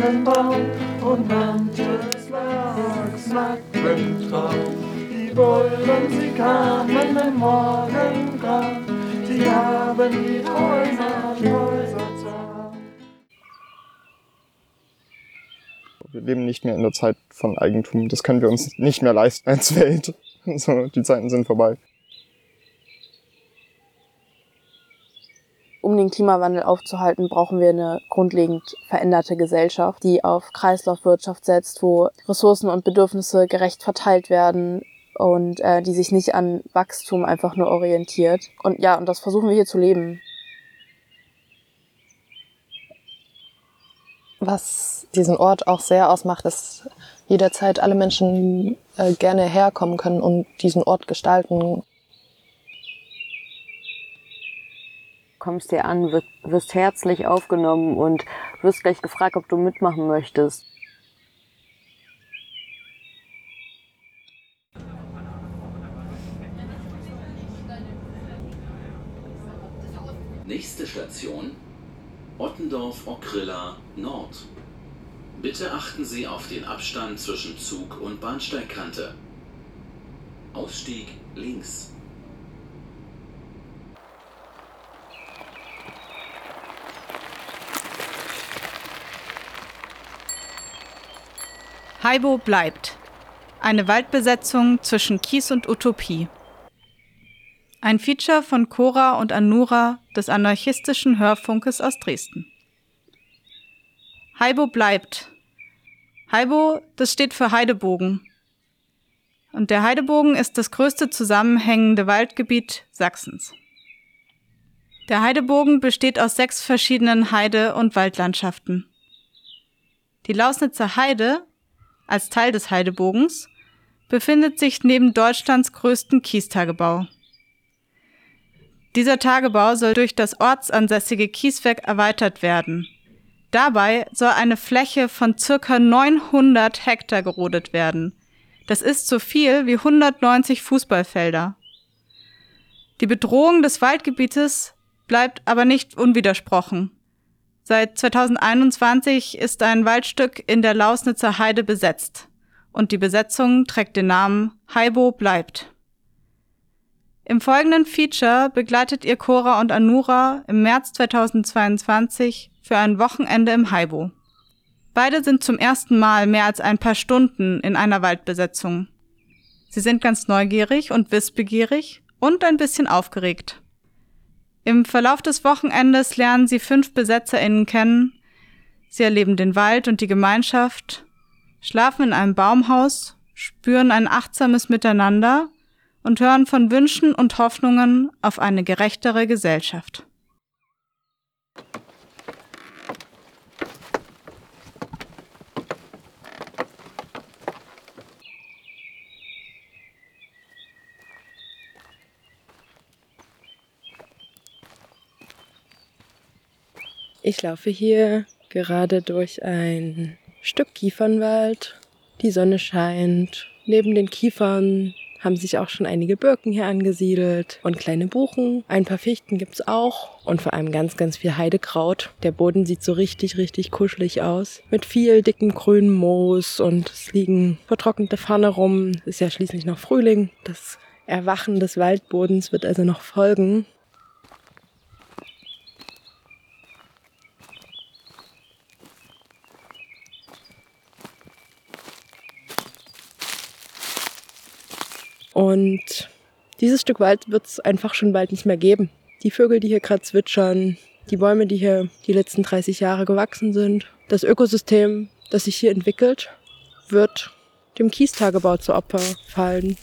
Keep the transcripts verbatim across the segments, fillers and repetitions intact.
Birkenbaum und manches lag's nackt im Traum. Die Bullen, sie kamen im Morgengrauen, sie haben die Häuser, Häuser zerhauen. Wir leben nicht mehr in der Zeit von Eigentum. Das können wir uns nicht mehr leisten als Welt. So, die Zeiten sind vorbei. Um den Klimawandel aufzuhalten, brauchen wir eine grundlegend veränderte Gesellschaft, die auf Kreislaufwirtschaft setzt, wo Ressourcen und Bedürfnisse gerecht verteilt werden und äh, die sich nicht an Wachstum einfach nur orientiert. Und ja, und das versuchen wir hier zu leben. Was diesen Ort auch sehr ausmacht, ist jederzeit alle Menschen äh, gerne herkommen können und diesen Ort gestalten. Kommst hier an, wirst, wirst herzlich aufgenommen und wirst gleich gefragt, ob du mitmachen möchtest. Nächste Station, Ottendorf-Okrilla Nord. Bitte achten Sie auf den Abstand zwischen Zug und Bahnsteigkante. Ausstieg links. Haibo bleibt. Eine Waldbesetzung zwischen Kies und Utopie. Ein Feature von Cora und Anura des anarchistischen Hörfunkes aus Dresden. Haibo bleibt. Haibo, das steht für Heidebogen. Und der Heidebogen ist das größte zusammenhängende Waldgebiet Sachsens. Der Heidebogen besteht aus sechs verschiedenen Heide- und Waldlandschaften. Die Lausnitzer Heide, als Teil des Heidebogens, befindet sich neben Deutschlands größten Kiestagebau. Dieser Tagebau soll durch das ortsansässige Kieswerk erweitert werden. Dabei soll eine Fläche von ca. neunhundert Hektar gerodet werden. Das ist so viel wie hundertneunzig Fußballfelder. Die Bedrohung des Waldgebietes bleibt aber nicht unwidersprochen. Seit zweitausendeinundzwanzig ist ein Waldstück in der Lausnitzer Heide besetzt und die Besetzung trägt den Namen Haibo bleibt. Im folgenden Feature begleitet ihr Cora und Anura im März zweitausendzweiundzwanzig für ein Wochenende im Haibo. Beide sind zum ersten Mal mehr als ein paar Stunden in einer Waldbesetzung. Sie sind ganz neugierig und wissbegierig und ein bisschen aufgeregt. Im Verlauf des Wochenendes lernen sie fünf BesetzerInnen kennen. Sie erleben den Wald und die Gemeinschaft, schlafen in einem Baumhaus, spüren ein achtsames Miteinander und hören von Wünschen und Hoffnungen auf eine gerechtere Gesellschaft. Ich laufe hier gerade durch ein Stück Kiefernwald. Die Sonne scheint. Neben den Kiefern haben sich auch schon einige Birken hier angesiedelt und kleine Buchen. Ein paar Fichten gibt's auch und vor allem ganz, ganz viel Heidekraut. Der Boden sieht so richtig, richtig kuschelig aus. Mit viel dickem grünem Moos und es liegen vertrocknete Farne rum. Es ist ja schließlich noch Frühling. Das Erwachen des Waldbodens wird also noch folgen. Und dieses Stück Wald wird es einfach schon bald nicht mehr geben. Die Vögel, die hier gerade zwitschern, die Bäume, die hier die letzten dreißig Jahre gewachsen sind, das Ökosystem, das sich hier entwickelt, wird dem Kiestagebau zu Opfer fallen.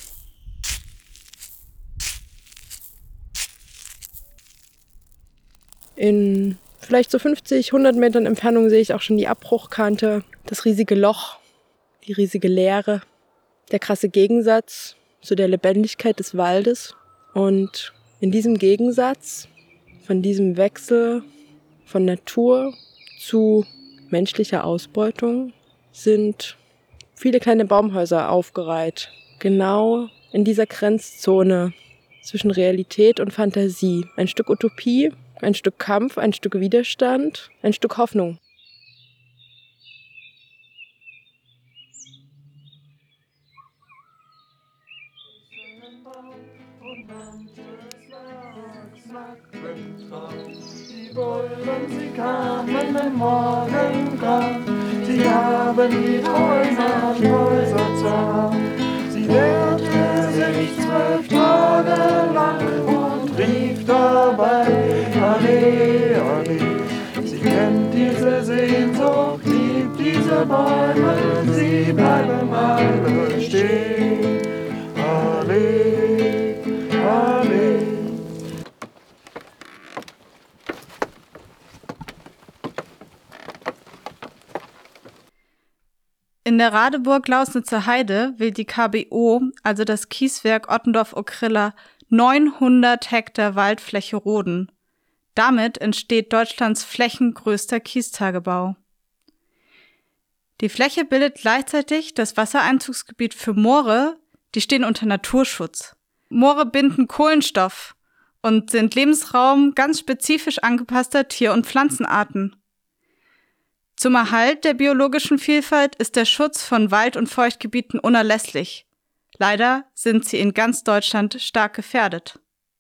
In vielleicht so fünfzig, hundert Metern Entfernung sehe ich auch schon die Abbruchkante, das riesige Loch, die riesige Leere, der krasse Gegensatz zu der Lebendigkeit des Waldes. Und in diesem Gegensatz, von diesem Wechsel von Natur zu menschlicher Ausbeutung, sind viele kleine Baumhäuser aufgereiht. Genau in dieser Grenzzone zwischen Realität und Fantasie. Ein Stück Utopie, ein Stück Kampf, ein Stück Widerstand, ein Stück Hoffnung. Winter. Die Bullen, sie kamen im Morgengrauen, sie haben die Häuser, Häuser zerhauen. Sie wehrte sich zwölf Tage lang und rief dabei, Allee, Allee. Sie kennt diese Sehnsucht, liebt diese Bäume, sie bleiben alle stehen. Allee, Allee. In der Radeburg-Lausnitzer Heide will die K B O, also das Kieswerk Ottendorf-Okrilla, neunhundert Hektar Waldfläche roden. Damit entsteht Deutschlands flächengrößter Kiestagebau. Die Fläche bildet gleichzeitig das Wassereinzugsgebiet für Moore, die stehen unter Naturschutz. Moore binden Kohlenstoff und sind Lebensraum ganz spezifisch angepasster Tier- und Pflanzenarten. Zum Erhalt der biologischen Vielfalt ist der Schutz von Wald- und Feuchtgebieten unerlässlich. Leider sind sie in ganz Deutschland stark gefährdet.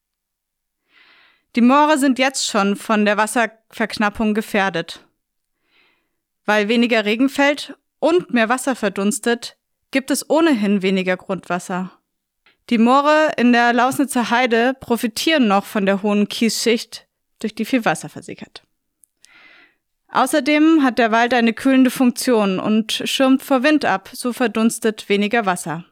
Die Moore sind jetzt schon von der Wasserverknappung gefährdet. Weil weniger Regen fällt und mehr Wasser verdunstet, gibt es ohnehin weniger Grundwasser. Die Moore in der Lausnitzer Heide profitieren noch von der hohen Kiesschicht, durch die viel Wasser versickert. Außerdem hat der Wald eine kühlende Funktion und schirmt vor Wind ab, so verdunstet weniger Wasser.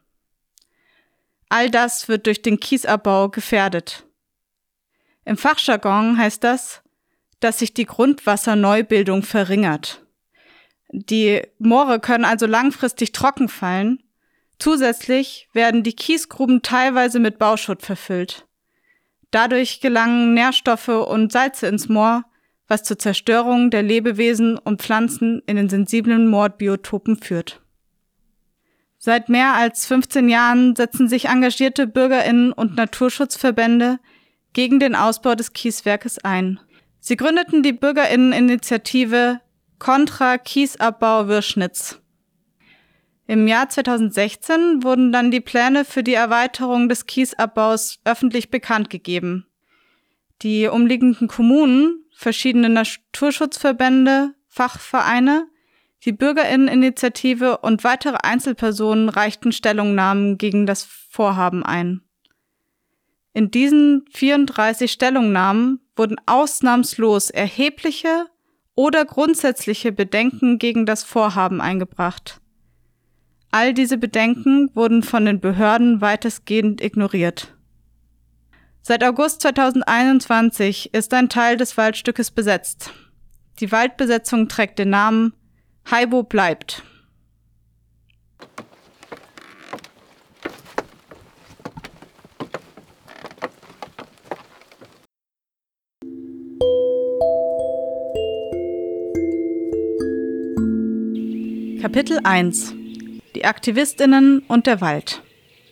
All das wird durch den Kiesabbau gefährdet. Im Fachjargon heißt das, dass sich die Grundwasserneubildung verringert. Die Moore können also langfristig trocken fallen. Zusätzlich werden die Kiesgruben teilweise mit Bauschutt verfüllt. Dadurch gelangen Nährstoffe und Salze ins Moor, was zur Zerstörung der Lebewesen und Pflanzen in den sensiblen Moorbiotopen führt. Seit mehr als fünfzehn Jahren setzen sich engagierte BürgerInnen und Naturschutzverbände gegen den Ausbau des Kieswerkes ein. Sie gründeten die BürgerInneninitiative Contra Kiesabbau Würschnitz. Im Jahr zweitausendsechzehn wurden dann die Pläne für die Erweiterung des Kiesabbaus öffentlich bekannt gegeben. Die umliegenden Kommunen, verschiedene Naturschutzverbände, Fachvereine, die BürgerInneninitiative und weitere Einzelpersonen reichten Stellungnahmen gegen das Vorhaben ein. In diesen vierunddreißig Stellungnahmen wurden ausnahmslos erhebliche oder grundsätzliche Bedenken gegen das Vorhaben eingebracht. All diese Bedenken wurden von den Behörden weitestgehend ignoriert. Seit August zweitausendeinundzwanzig ist ein Teil des Waldstückes besetzt. Die Waldbesetzung trägt den Namen Haibo bleibt. Kapitel eins: Die AktivistInnen und der Wald.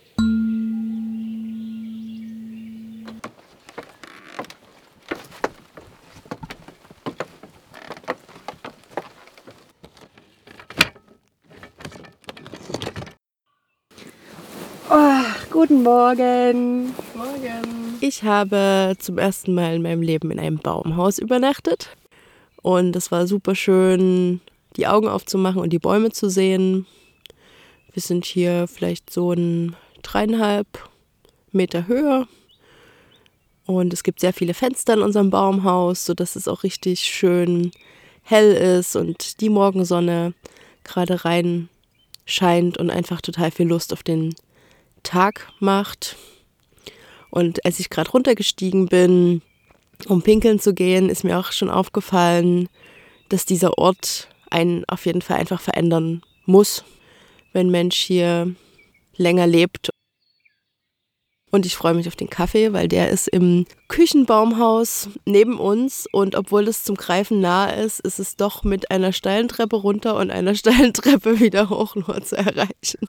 Oh, guten Morgen. Morgen. Ich habe zum ersten Mal in meinem Leben in einem Baumhaus übernachtet. Und es war super schön, die Augen aufzumachen und die Bäume zu sehen. Wir sind hier vielleicht so ein dreieinhalb Meter höher. Und es gibt sehr viele Fenster in unserem Baumhaus, sodass es auch richtig schön hell ist und die Morgensonne gerade rein scheint und einfach total viel Lust auf den Tag macht. Und als ich gerade runtergestiegen bin, um pinkeln zu gehen, ist mir auch schon aufgefallen, dass dieser Ort einen auf jeden Fall einfach verändern muss, wenn ein Mensch hier länger lebt. Und ich freue mich auf den Kaffee, weil der ist im Küchenbaumhaus neben uns. Und obwohl es zum Greifen nah ist, ist es doch mit einer steilen Treppe runter und einer steilen Treppe wieder hoch nur zu erreichen.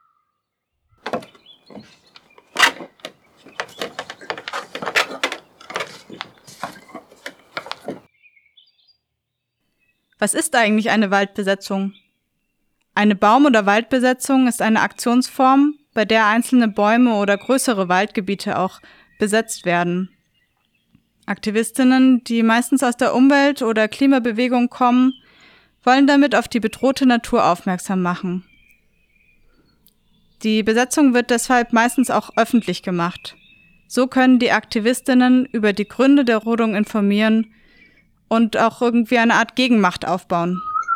Was ist eigentlich eine Waldbesetzung? Eine Baum- oder Waldbesetzung ist eine Aktionsform, bei der einzelne Bäume oder größere Waldgebiete auch besetzt werden. Aktivistinnen, die meistens aus der Umwelt- oder Klimabewegung kommen, wollen damit auf die bedrohte Natur aufmerksam machen. Die Besetzung wird deshalb meistens auch öffentlich gemacht. So können die Aktivistinnen über die Gründe der Rodung informieren und auch irgendwie eine Art Gegenmacht aufbauen.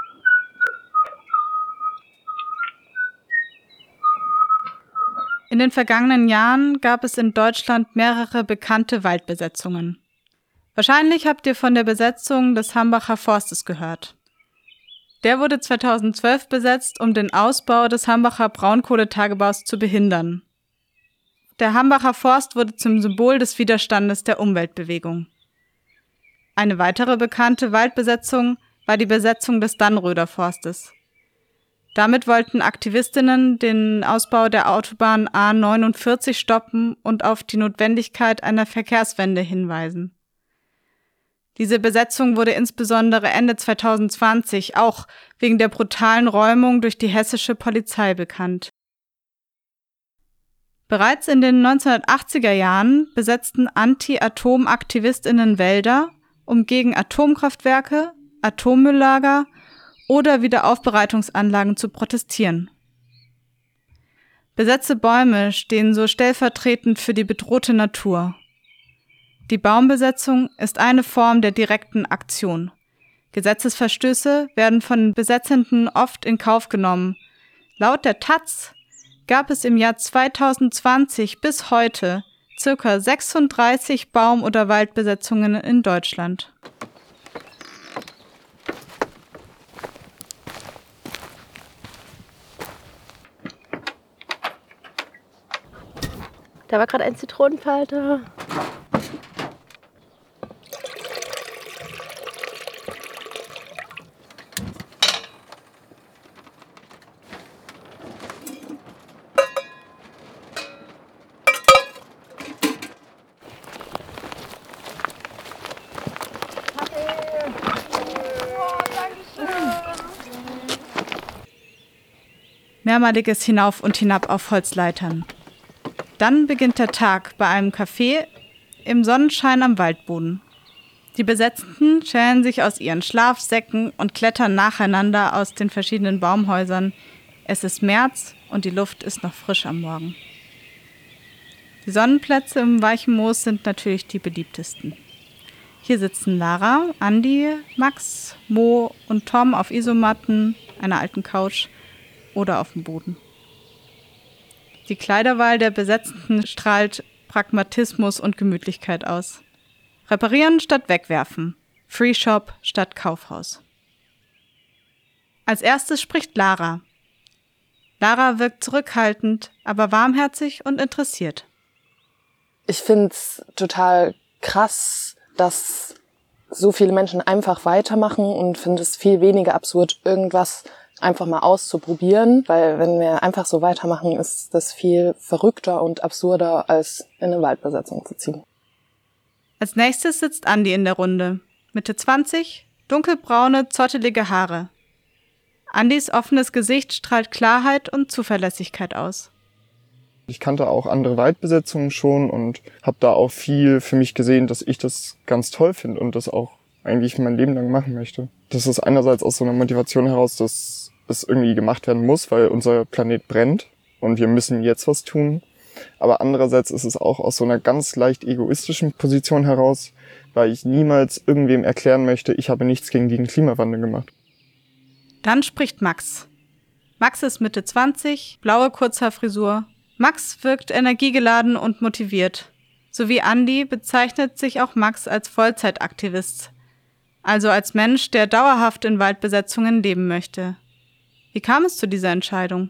In den vergangenen Jahren gab es in Deutschland mehrere bekannte Waldbesetzungen. Wahrscheinlich habt ihr von der Besetzung des Hambacher Forstes gehört. Der wurde zweitausendzwölf besetzt, um den Ausbau des Hambacher Braunkohletagebaus zu behindern. Der Hambacher Forst wurde zum Symbol des Widerstandes der Umweltbewegung. Eine weitere bekannte Waldbesetzung war die Besetzung des Dannröder Forstes. Damit wollten Aktivistinnen den Ausbau der Autobahn A neunundvierzig stoppen und auf die Notwendigkeit einer Verkehrswende hinweisen. Diese Besetzung wurde insbesondere Ende zweitausendzwanzig auch wegen der brutalen Räumung durch die hessische Polizei bekannt. Bereits in den neunzehnhundertachtziger Jahren besetzten Anti-Atom-AktivistInnen Wälder, um gegen Atomkraftwerke, Atommülllager oder Wiederaufbereitungsanlagen zu protestieren. Besetzte Bäume stehen so stellvertretend für die bedrohte Natur. Die Baumbesetzung ist eine Form der direkten Aktion. Gesetzesverstöße werden von Besetzenden oft in Kauf genommen. Laut der Taz gab es im Jahr zweitausendzwanzig bis heute circa sechsunddreißig Baum- oder Waldbesetzungen in Deutschland. Da war gerade ein Zitronenfalter. Mehrmaliges Hinauf und Hinab auf Holzleitern. Dann beginnt der Tag bei einem Café im Sonnenschein am Waldboden. Die Besetzten schälen sich aus ihren Schlafsäcken und klettern nacheinander aus den verschiedenen Baumhäusern. Es ist März und die Luft ist noch frisch am Morgen. Die Sonnenplätze im weichen Moos sind natürlich die beliebtesten. Hier sitzen Lara, Andi, Max, Mo und Tom auf Isomatten, einer alten Couch oder auf dem Boden. Die Kleiderwahl der Besetzten strahlt Pragmatismus und Gemütlichkeit aus. Reparieren statt wegwerfen. Free Shop statt Kaufhaus. Als erstes spricht Lara. Lara wirkt zurückhaltend, aber warmherzig und interessiert. Ich find's total krass, dass so viele Menschen einfach weitermachen und finde es viel weniger absurd, irgendwas einfach mal auszuprobieren, weil wenn wir einfach so weitermachen, ist das viel verrückter und absurder, als in eine Waldbesetzung zu ziehen. Als nächstes sitzt Andi in der Runde. Mitte zwanzig, dunkelbraune, zottelige Haare. Andis offenes Gesicht strahlt Klarheit und Zuverlässigkeit aus. Ich kannte auch andere Waldbesetzungen schon und habe da auch viel für mich gesehen, dass ich das ganz toll finde und das auch eigentlich mein Leben lang machen möchte. Das ist einerseits aus so einer Motivation heraus, dass es irgendwie gemacht werden muss, weil unser Planet brennt und wir müssen jetzt was tun. Aber andererseits ist es auch aus so einer ganz leicht egoistischen Position heraus, weil ich niemals irgendwem erklären möchte, ich habe nichts gegen den Klimawandel gemacht. Dann spricht Max. Max ist Mitte zwanzig, blaue Kurzhaarfrisur. Max wirkt energiegeladen und motiviert. So wie Andi bezeichnet sich auch Max als Vollzeitaktivist. Also als Mensch, der dauerhaft in Waldbesetzungen leben möchte. Wie kam es zu dieser Entscheidung?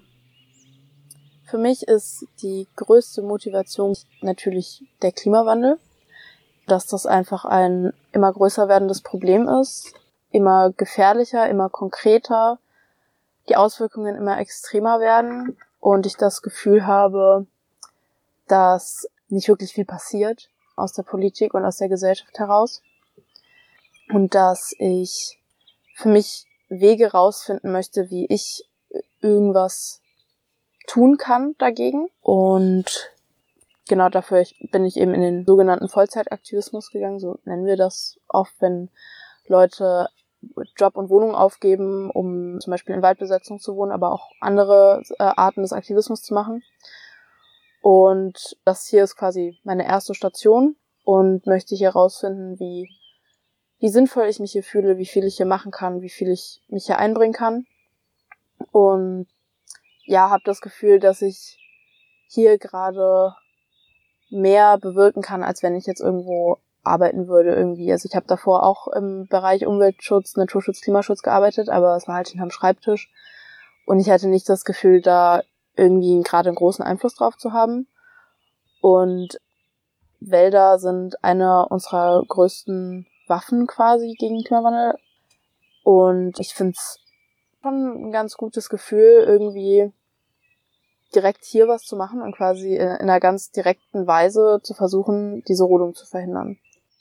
Für mich ist die größte Motivation natürlich der Klimawandel, dass das einfach ein immer größer werdendes Problem ist, immer gefährlicher, immer konkreter, die Auswirkungen immer extremer werden und ich das Gefühl habe, dass nicht wirklich viel passiert aus der Politik und aus der Gesellschaft heraus und dass ich für mich Wege rausfinden möchte, wie ich irgendwas tun kann dagegen. Und genau dafür ich, bin ich eben in den sogenannten Vollzeitaktivismus gegangen, so nennen wir das oft, wenn Leute Job und Wohnung aufgeben, um zum Beispiel in Waldbesetzung zu wohnen, aber auch andere äh, Arten des Aktivismus zu machen. Und das hier ist quasi meine erste Station und möchte hier herausfinden, wie, wie sinnvoll ich mich hier fühle, wie viel ich hier machen kann, wie viel ich mich hier einbringen kann. Und ja, habe das Gefühl, dass ich hier gerade mehr bewirken kann, als wenn ich jetzt irgendwo arbeiten würde irgendwie. Also ich habe davor auch im Bereich Umweltschutz, Naturschutz, Klimaschutz gearbeitet, aber es war halt hinterm Schreibtisch. Und ich hatte nicht das Gefühl, da irgendwie gerade einen großen Einfluss drauf zu haben. Und Wälder sind eine unserer größten Waffen quasi gegen Klimawandel. Und ich finde es schon ein ganz gutes Gefühl, irgendwie direkt hier was zu machen und quasi in einer ganz direkten Weise zu versuchen, diese Rodung zu verhindern.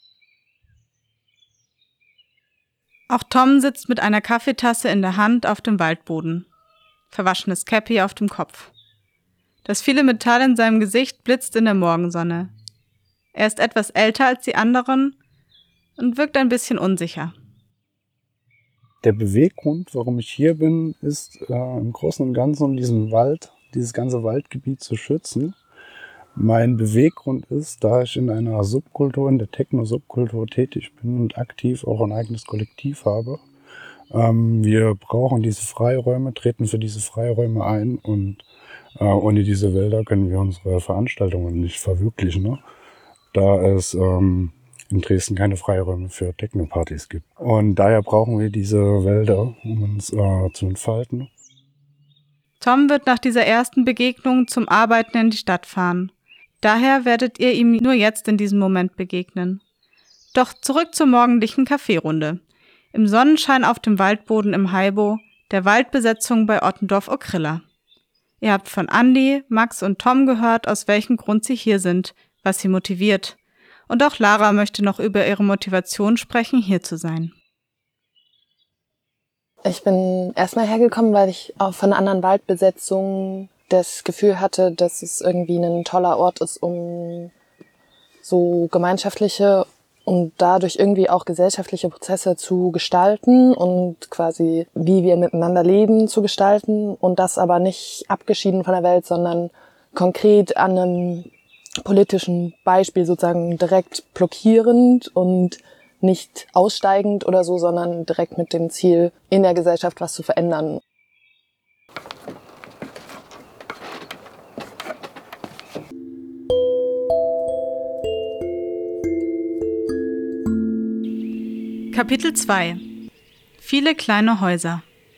Auch Tom sitzt mit einer Kaffeetasse in der Hand auf dem Waldboden. Verwaschenes Käppi auf dem Kopf. Das viele Metall in seinem Gesicht blitzt in der Morgensonne. Er ist etwas älter als die anderen und wirkt ein bisschen unsicher. Der Beweggrund, warum ich hier bin, ist äh, im Großen und Ganzen, um diesen Wald, dieses ganze Waldgebiet zu schützen. Mein Beweggrund ist, da ich in einer Subkultur, in der Techno-Subkultur tätig bin und aktiv auch ein eigenes Kollektiv habe. Ähm, wir brauchen diese Freiräume, treten für diese Freiräume ein und äh, ohne diese Wälder können wir unsere Veranstaltungen nicht verwirklichen, ne? Da es ähm, in Dresden keine Freiräume für Techno-Partys gibt. Und daher brauchen wir diese Wälder, um uns äh, zu entfalten. Tom wird nach dieser ersten Begegnung zum Arbeiten in die Stadt fahren. Daher werdet ihr ihm nur jetzt in diesem Moment begegnen. Doch zurück zur morgendlichen Kaffeerunde. Im Sonnenschein auf dem Waldboden im Heibo, der Waldbesetzung bei Ottendorf-Okrilla. Ihr habt von Andi, Max und Tom gehört, aus welchem Grund sie hier sind, was sie motiviert. Und auch Lara möchte noch über ihre Motivation sprechen, hier zu sein. Ich bin erstmal hergekommen, weil ich auch von anderen Waldbesetzungen das Gefühl hatte, dass es irgendwie ein toller Ort ist, um so gemeinschaftliche und dadurch irgendwie auch gesellschaftliche Prozesse zu gestalten und quasi wie wir miteinander leben zu gestalten und das aber nicht abgeschieden von der Welt, sondern konkret an einem politischen Beispiel sozusagen direkt blockierend und nicht aussteigend oder so, sondern direkt mit dem Ziel, in der Gesellschaft was zu verändern. Kapitel zwei. Viele kleine Häuser.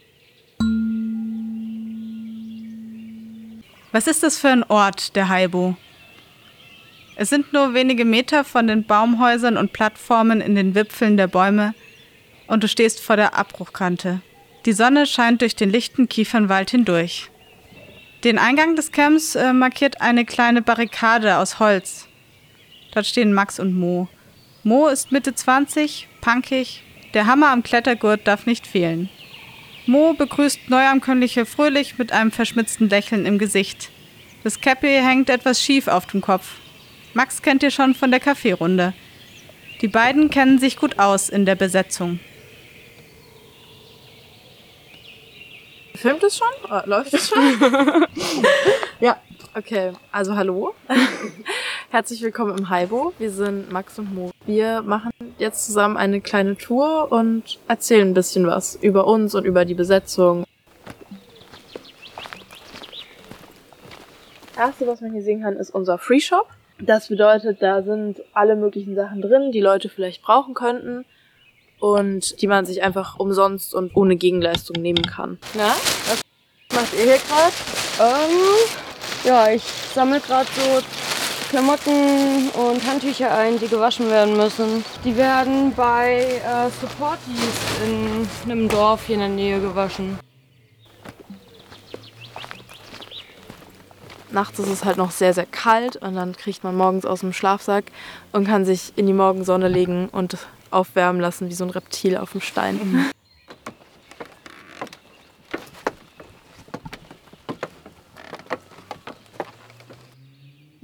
Was ist das für ein Ort, der Heibo? Es sind nur wenige Meter von den Baumhäusern und Plattformen in den Wipfeln der Bäume und du stehst vor der Abbruchkante. Die Sonne scheint durch den lichten Kiefernwald hindurch. Den Eingang des Camps äh, markiert eine kleine Barrikade aus Holz. Dort stehen Max und Mo. Mo ist Mitte zwanzig, punkig, der Hammer am Klettergurt darf nicht fehlen. Mo begrüßt Neuankömmliche fröhlich mit einem verschmitzten Lächeln im Gesicht. Das Käppi hängt etwas schief auf dem Kopf. Max kennt ihr schon von der Kaffeerunde. Die beiden kennen sich gut aus in der Besetzung. Filmt es schon? Äh, läuft es schon? Ja, okay. Also hallo. Herzlich willkommen im Heibo. Wir sind Max und Mo. Wir machen jetzt zusammen eine kleine Tour und erzählen ein bisschen was über uns und über die Besetzung. Das erste, was man hier sehen kann, ist unser Free Shop. Das bedeutet, da sind alle möglichen Sachen drin, die Leute vielleicht brauchen könnten und die man sich einfach umsonst und ohne Gegenleistung nehmen kann. Na, was macht ihr hier gerade? Ähm, ja, ich sammle gerade so Klamotten und Handtücher ein, die gewaschen werden müssen. Die werden bei äh, Supporties in einem Dorf hier in der Nähe gewaschen. Nachts ist es halt noch sehr, sehr kalt und dann kriegt man morgens aus dem Schlafsack und kann sich in die Morgensonne legen und aufwärmen lassen wie so ein Reptil auf dem Stein. Mhm.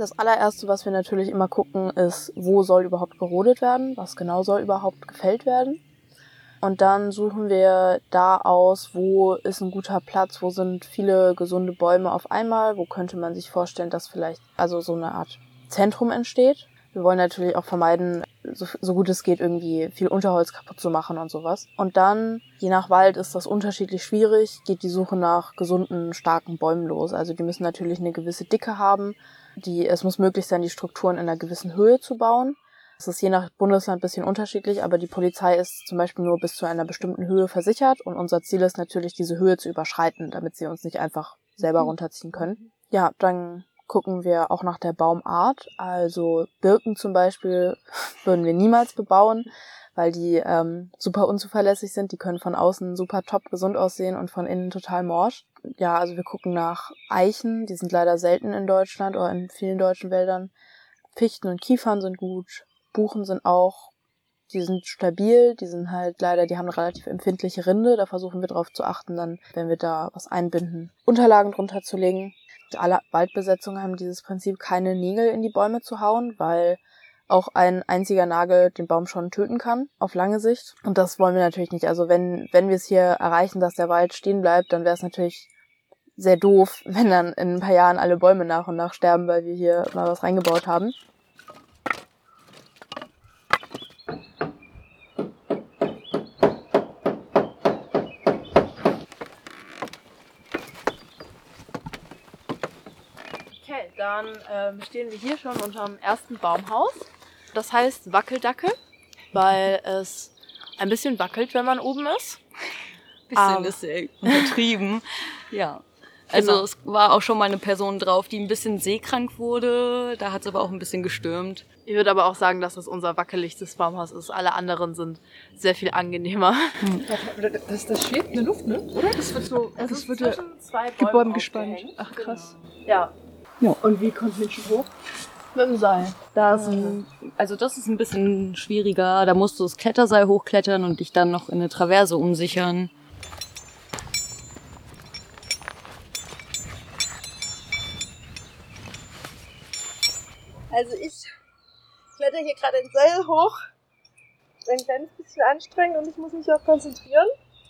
Das allererste, was wir natürlich immer gucken, ist, wo soll überhaupt gerodet werden, was genau soll überhaupt gefällt werden. Und dann suchen wir da aus, wo ist ein guter Platz, wo sind viele gesunde Bäume auf einmal, wo könnte man sich vorstellen, dass vielleicht also so eine Art Zentrum entsteht. Wir wollen natürlich auch vermeiden, so, so gut es geht, irgendwie viel Unterholz kaputt zu machen und sowas. Und dann, je nach Wald ist das unterschiedlich schwierig, geht die Suche nach gesunden, starken Bäumen los. Also die müssen natürlich eine gewisse Dicke haben. Die, es muss möglich sein, die Strukturen in einer gewissen Höhe zu bauen. Das ist je nach Bundesland ein bisschen unterschiedlich, aber die Polizei ist zum Beispiel nur bis zu einer bestimmten Höhe versichert und unser Ziel ist natürlich, diese Höhe zu überschreiten, damit sie uns nicht einfach selber runterziehen können. Ja, dann gucken wir auch nach der Baumart. Also Birken zum Beispiel würden wir niemals bebauen, weil die ähm, super unzuverlässig sind. Die können von außen super top gesund aussehen und von innen total morsch. Ja, also wir gucken nach Eichen, die sind leider selten in Deutschland oder in vielen deutschen Wäldern. Fichten und Kiefern sind gut. Buchen sind auch, die sind stabil, die sind halt leider, die haben eine relativ empfindliche Rinde, da versuchen wir drauf zu achten, dann, wenn wir da was einbinden, Unterlagen drunter zu legen. Alle Waldbesetzungen haben dieses Prinzip, keine Nägel in die Bäume zu hauen, weil auch ein einziger Nagel den Baum schon töten kann, auf lange Sicht. Und das wollen wir natürlich nicht. Also wenn, wenn wir es hier erreichen, dass der Wald stehen bleibt, dann wäre es natürlich sehr doof, wenn dann in ein paar Jahren alle Bäume nach und nach sterben, weil wir hier mal was reingebaut haben. Okay, dann ähm, stehen wir hier schon unterm ersten Baumhaus. Das heißt Wackeldackel, weil es ein bisschen wackelt, wenn man oben ist. Bisschen Ähm, ist sehr untertrieben. Ja. Also Genau. es war auch schon mal eine Person drauf, die ein bisschen seekrank wurde. Da hat es aber auch ein bisschen gestürmt. Ich würde aber auch sagen, dass es unser wackeligstes Baumhaus ist. Alle anderen sind sehr viel angenehmer. Das, das schwebt in der Luft, ne? Oder? Das wird so, Es das ist wird ja zwischen zwei die Bäumen Bäume gespannt. aufgehängt. Ach krass. Ja, Und wie kommt Menschen hoch? mit dem Seil. Da ist ein, also das ist ein bisschen schwieriger. Da musst du das Kletterseil hochklettern und dich dann noch in eine Traverse umsichern. Also ich kletter hier gerade den Seil hoch. Ein kleines bisschen anstrengend und ich muss mich auch konzentrieren.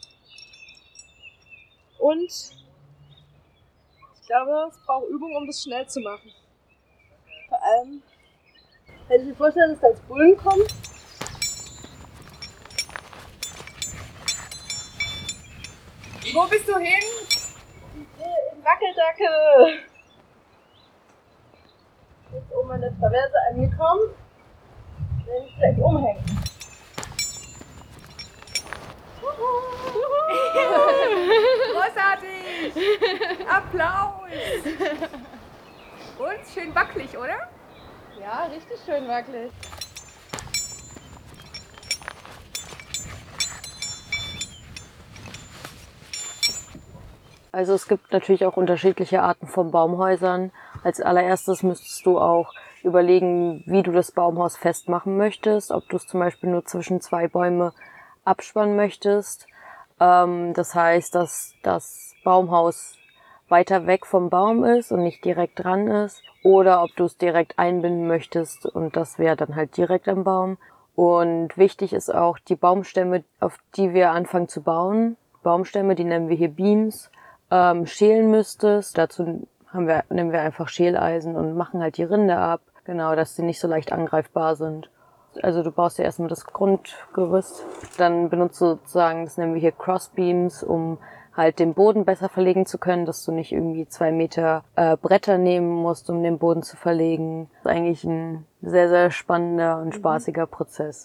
Und ich glaube, es braucht Übung, um das schnell zu machen. Vor allem, wenn ich mir vorstelle, dass da jetzt Bullen kommen. Wo bist du hin? In Wackeldackel. Jetzt oben an der Traverse angekommen. Wenn ich gleich umhängen. Großartig! Applaus! Und schön wackelig, oder? Ja, richtig schön wackelig. Also es gibt natürlich auch unterschiedliche Arten von Baumhäusern. Als allererstes müsstest du auch überlegen, wie du das Baumhaus festmachen möchtest. Ob du es zum Beispiel nur zwischen zwei Bäume abspannen möchtest. Ähm, das heißt, dass das Baumhaus weiter weg vom Baum ist und nicht direkt dran ist. Oder ob du es direkt einbinden möchtest und das wäre dann halt direkt am Baum. Und wichtig ist auch die Baumstämme, auf die wir anfangen zu bauen. Baumstämme, die nennen wir hier Beams. Ähm, schälen müsstest. Dazu haben wir, nehmen wir einfach Schäleisen und machen halt die Rinde ab. Genau, dass sie nicht so leicht angreifbar sind. Also du baust ja erstmal das Grundgerüst. Dann benutzt du sozusagen, das nennen wir hier Crossbeams, um halt den Boden besser verlegen zu können, dass du nicht irgendwie zwei Meter äh, Bretter nehmen musst, um den Boden zu verlegen. Das ist eigentlich ein sehr, sehr spannender und spaßiger Prozess.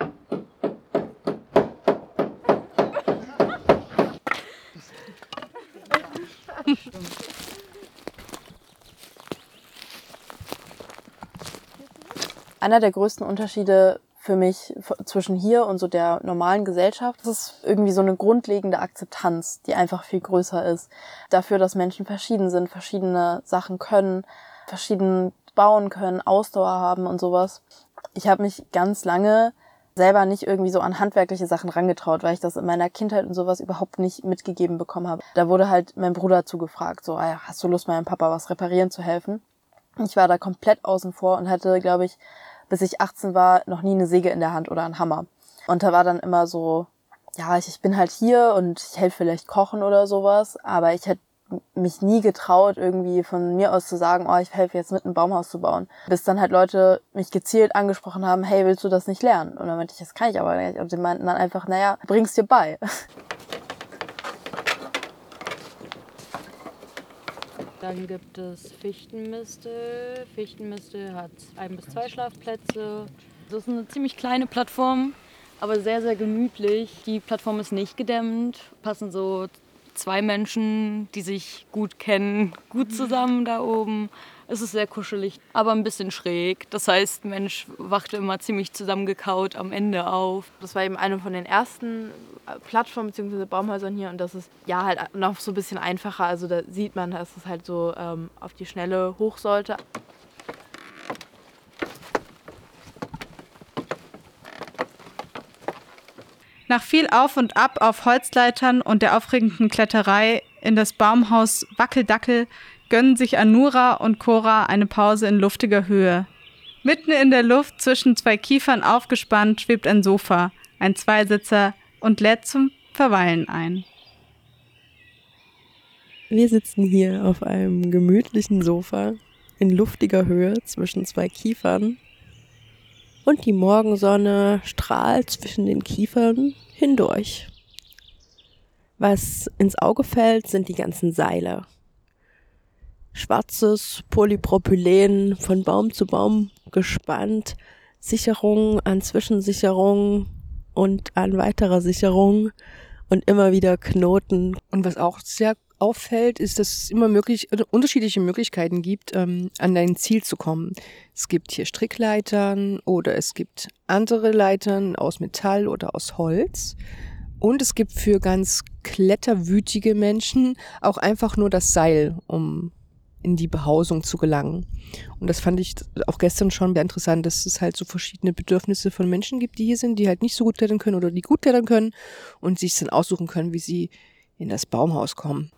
Einer der größten Unterschiede für mich zwischen hier und so der normalen Gesellschaft ist irgendwie so eine grundlegende Akzeptanz, die einfach viel größer ist. Dafür, dass Menschen verschieden sind, verschiedene Sachen können, verschieden bauen können, Ausdauer haben und sowas. Ich habe mich ganz lange selber nicht irgendwie so an handwerkliche Sachen rangetraut, weil ich das in meiner Kindheit und sowas überhaupt nicht mitgegeben bekommen habe. Da wurde halt mein Bruder zugefragt, so, ah ja, hast du Lust, meinem Papa was reparieren zu helfen? Ich war da komplett außen vor und hatte, glaube ich, bis ich achtzehn war, noch nie eine Säge in der Hand oder einen Hammer. Und da war dann immer so, ja, ich, ich bin halt hier und ich helfe vielleicht kochen oder sowas, aber ich hätte mich nie getraut, irgendwie von mir aus zu sagen, oh, ich helfe jetzt mit, ein Baumhaus zu bauen. Bis dann halt Leute mich gezielt angesprochen haben, hey, willst du das nicht lernen? Und dann meinte ich, das kann ich aber nicht. Und die meinten dann einfach, naja, bring's dir bei. Dann gibt es Fichtenmistel. Fichtenmistel hat ein bis zwei Schlafplätze. Das ist eine ziemlich kleine Plattform, aber sehr, sehr gemütlich. Die Plattform ist nicht gedämmt, passen so zwei Menschen, die sich gut kennen, gut zusammen da oben. Es ist sehr kuschelig, aber ein bisschen schräg. Das heißt, Mensch wachte immer ziemlich zusammengekaut am Ende auf. Das war eben eine von den ersten Plattformen bzw. Baumhäusern hier und das ist ja halt noch so ein bisschen einfacher. Also da sieht man, dass es halt so ähm, auf die Schnelle hoch sollte. Nach viel Auf und Ab auf Holzleitern und der aufregenden Kletterei in das Baumhaus Wackeldackel gönnen sich Anura und Cora eine Pause in luftiger Höhe. Mitten in der Luft zwischen zwei Kiefern aufgespannt schwebt ein Sofa, ein Zweisitzer und lädt zum Verweilen ein. Wir sitzen hier auf einem gemütlichen Sofa in luftiger Höhe zwischen zwei Kiefern und die Morgensonne strahlt zwischen den Kiefern hindurch. Was ins Auge fällt, sind die ganzen Seile. Schwarzes Polypropylen, von Baum zu Baum gespannt, Sicherung an Zwischensicherung und an weiterer Sicherung und immer wieder Knoten. Und was auch sehr auffällt, ist, dass es immer möglich, unterschiedliche Möglichkeiten gibt, ähm, an dein Ziel zu kommen. Es gibt hier Strickleitern oder es gibt andere Leitern aus Metall oder aus Holz. Und es gibt für ganz kletterwütige Menschen auch einfach nur das Seil, um in die Behausung zu gelangen. Und das fand ich auch gestern schon sehr interessant, dass es halt so verschiedene Bedürfnisse von Menschen gibt, die hier sind, die halt nicht so gut klettern können oder die gut klettern können und sich dann aussuchen können, wie sie in das Baumhaus kommen.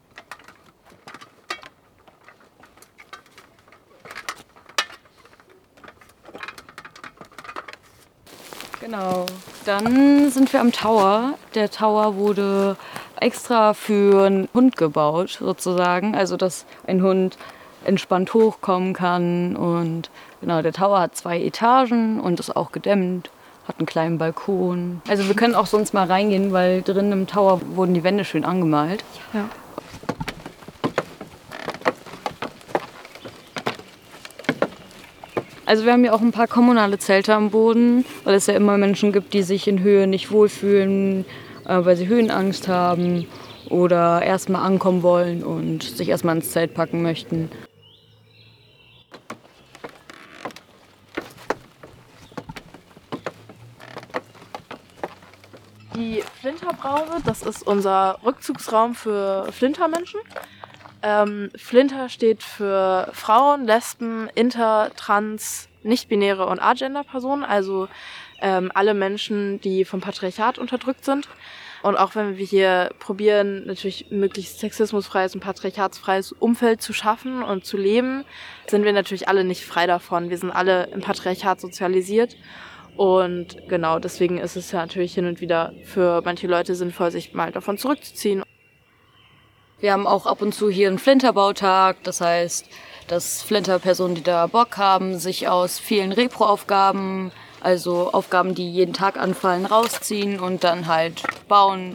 Genau, dann sind wir am Tower. Der Tower wurde extra für einen Hund gebaut, sozusagen. Also, dass ein Hund entspannt hochkommen kann. Und genau, der Tower hat zwei Etagen und ist auch gedämmt, hat einen kleinen Balkon. Also, wir können auch sonst mal reingehen, weil drin im Tower wurden die Wände schön angemalt. Ja. Also wir haben ja auch ein paar kommunale Zelte am Boden, weil es ja immer Menschen gibt, die sich in Höhe nicht wohlfühlen, äh, weil sie Höhenangst haben oder erstmal ankommen wollen und sich erstmal ins Zelt packen möchten. Die Flinterbrause, das ist unser Rückzugsraum für Flintermenschen. Ähm, Flinter steht für Frauen, Lesben, Inter, Trans, nicht-binäre und Agender-Personen, also ähm, alle Menschen, die vom Patriarchat unterdrückt sind. Und auch wenn wir hier probieren, natürlich möglichst sexismusfreies und patriarchatsfreies Umfeld zu schaffen und zu leben, sind wir natürlich alle nicht frei davon. Wir sind alle im Patriarchat sozialisiert. Und genau deswegen ist es ja natürlich hin und wieder für manche Leute sinnvoll, sich mal davon zurückzuziehen. Wir haben auch ab und zu hier einen Flinterbautag, das heißt, dass Flinter-Personen, die da Bock haben, sich aus vielen Repro-Aufgaben, also Aufgaben, die jeden Tag anfallen, rausziehen und dann halt bauen.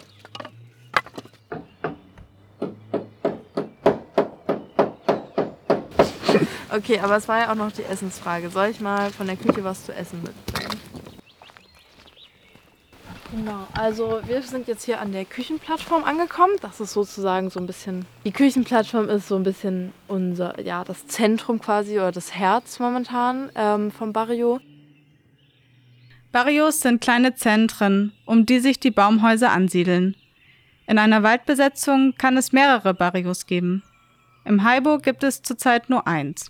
Okay, aber es war ja auch noch die Essensfrage. Soll ich mal von der Küche was zu essen mitbringen? Genau, also wir sind jetzt hier an der Küchenplattform angekommen. Das ist sozusagen so ein bisschen, die Küchenplattform ist so ein bisschen unser, ja, das Zentrum quasi oder das Herz momentan ähm, vom Barrio. Barrios sind kleine Zentren, um die sich die Baumhäuser ansiedeln. In einer Waldbesetzung kann es mehrere Barrios geben. Im Haibo gibt es zurzeit nur eins.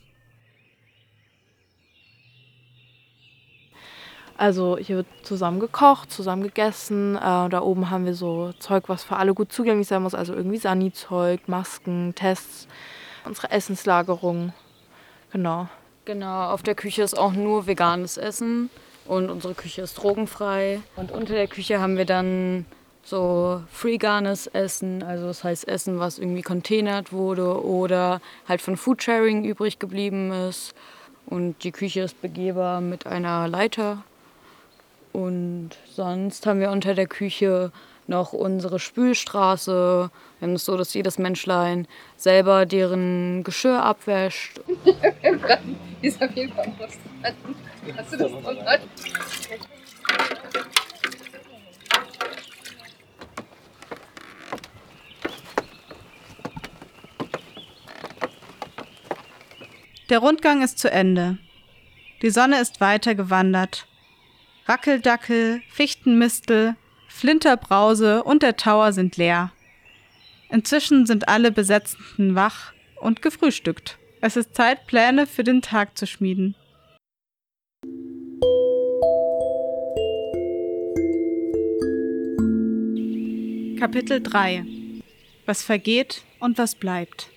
Also hier wird zusammen gekocht, zusammen gegessen. Äh, da oben haben wir so Zeug, was für alle gut zugänglich sein muss. Also irgendwie Sani-Zeug, Masken, Tests, unsere Essenslagerung. Genau. Genau, auf der Küche ist auch nur veganes Essen und unsere Küche ist drogenfrei. Und unter der Küche haben wir dann so freeganes Essen, also das heißt Essen, was irgendwie containert wurde oder halt von Foodsharing übrig geblieben ist. Und die Küche ist begehbar mit einer Leiter. Und sonst haben wir unter der Küche noch unsere Spülstraße. Wir haben es so, dass jedes Menschlein selber deren Geschirr abwäscht. Ist auf jeden Fall was dran. Hast du das gehört? Der Rundgang ist zu Ende. Die Sonne ist weiter gewandert. Wackeldackel, Fichtenmistel, Flinterbrause und der Tower sind leer. Inzwischen sind alle Besetzten wach und gefrühstückt. Es ist Zeit, Pläne für den Tag zu schmieden. Kapitel drei. Was vergeht und was bleibt.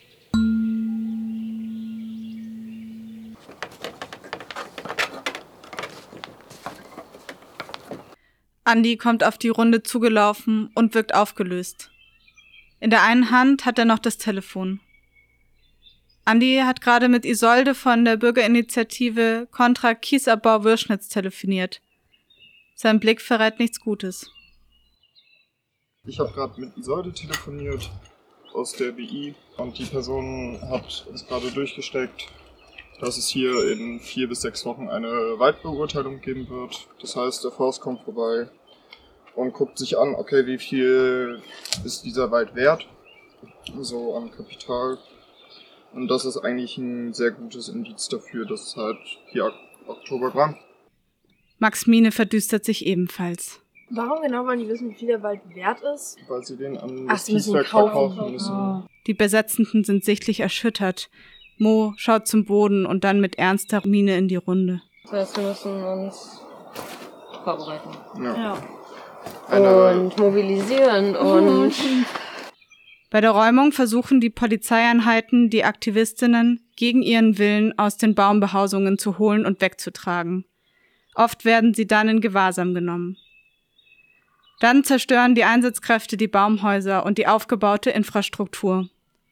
Andi kommt auf die Runde zugelaufen und wirkt aufgelöst. In der einen Hand hat er noch das Telefon. Andi hat gerade mit Isolde von der Bürgerinitiative Kontra Kiesabbau Würschnitz telefoniert. Sein Blick verrät nichts Gutes. Ich habe gerade mit Isolde telefoniert aus der B I und die Person hat uns gerade durchgesteckt, dass es hier in vier bis sechs Wochen eine Waldbeurteilung geben wird. Das heißt, der Forst kommt vorbei und guckt sich an, okay, wie viel ist dieser Wald wert, so an Kapital. Und das ist eigentlich ein sehr gutes Indiz dafür, dass es halt hier Oktober war. Max' Miene verdüstert sich ebenfalls. Warum genau wollen die wissen, wie viel der Wald wert ist? Weil sie den an Ach, das sie müssen Kieswerk kaufen. verkaufen müssen. Oh. Die Besetzenden sind sichtlich erschüttert. Mo schaut zum Boden und dann mit ernster Miene in die Runde. Das heißt, wir müssen uns vorbereiten. Ja. Ja. Eine Und mobilisieren und... Bei der Räumung versuchen die Polizeieinheiten, die Aktivistinnen gegen ihren Willen aus den Baumbehausungen zu holen und wegzutragen. Oft werden sie dann in Gewahrsam genommen. Dann zerstören die Einsatzkräfte die Baumhäuser und die aufgebaute Infrastruktur.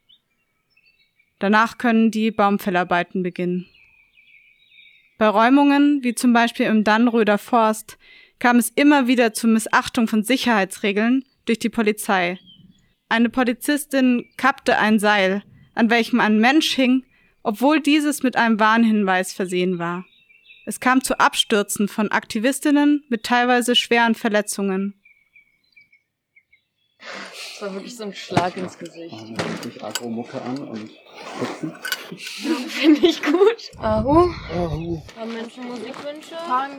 Danach können die Baumfellarbeiten beginnen. Bei Räumungen, wie zum Beispiel im Dannröder Forst, kam es immer wieder zur Missachtung von Sicherheitsregeln durch die Polizei. Eine Polizistin kappte ein Seil, an welchem ein Mensch hing, obwohl dieses mit einem Warnhinweis versehen war. Es kam zu Abstürzen von Aktivistinnen mit teilweise schweren Verletzungen. Das war wirklich so ein Schlag ins Gesicht. Ich Agro-Mucke an und hüpfen. Finde ich gut. Ahu. Ahu. Haben Menschen Musikwünsche?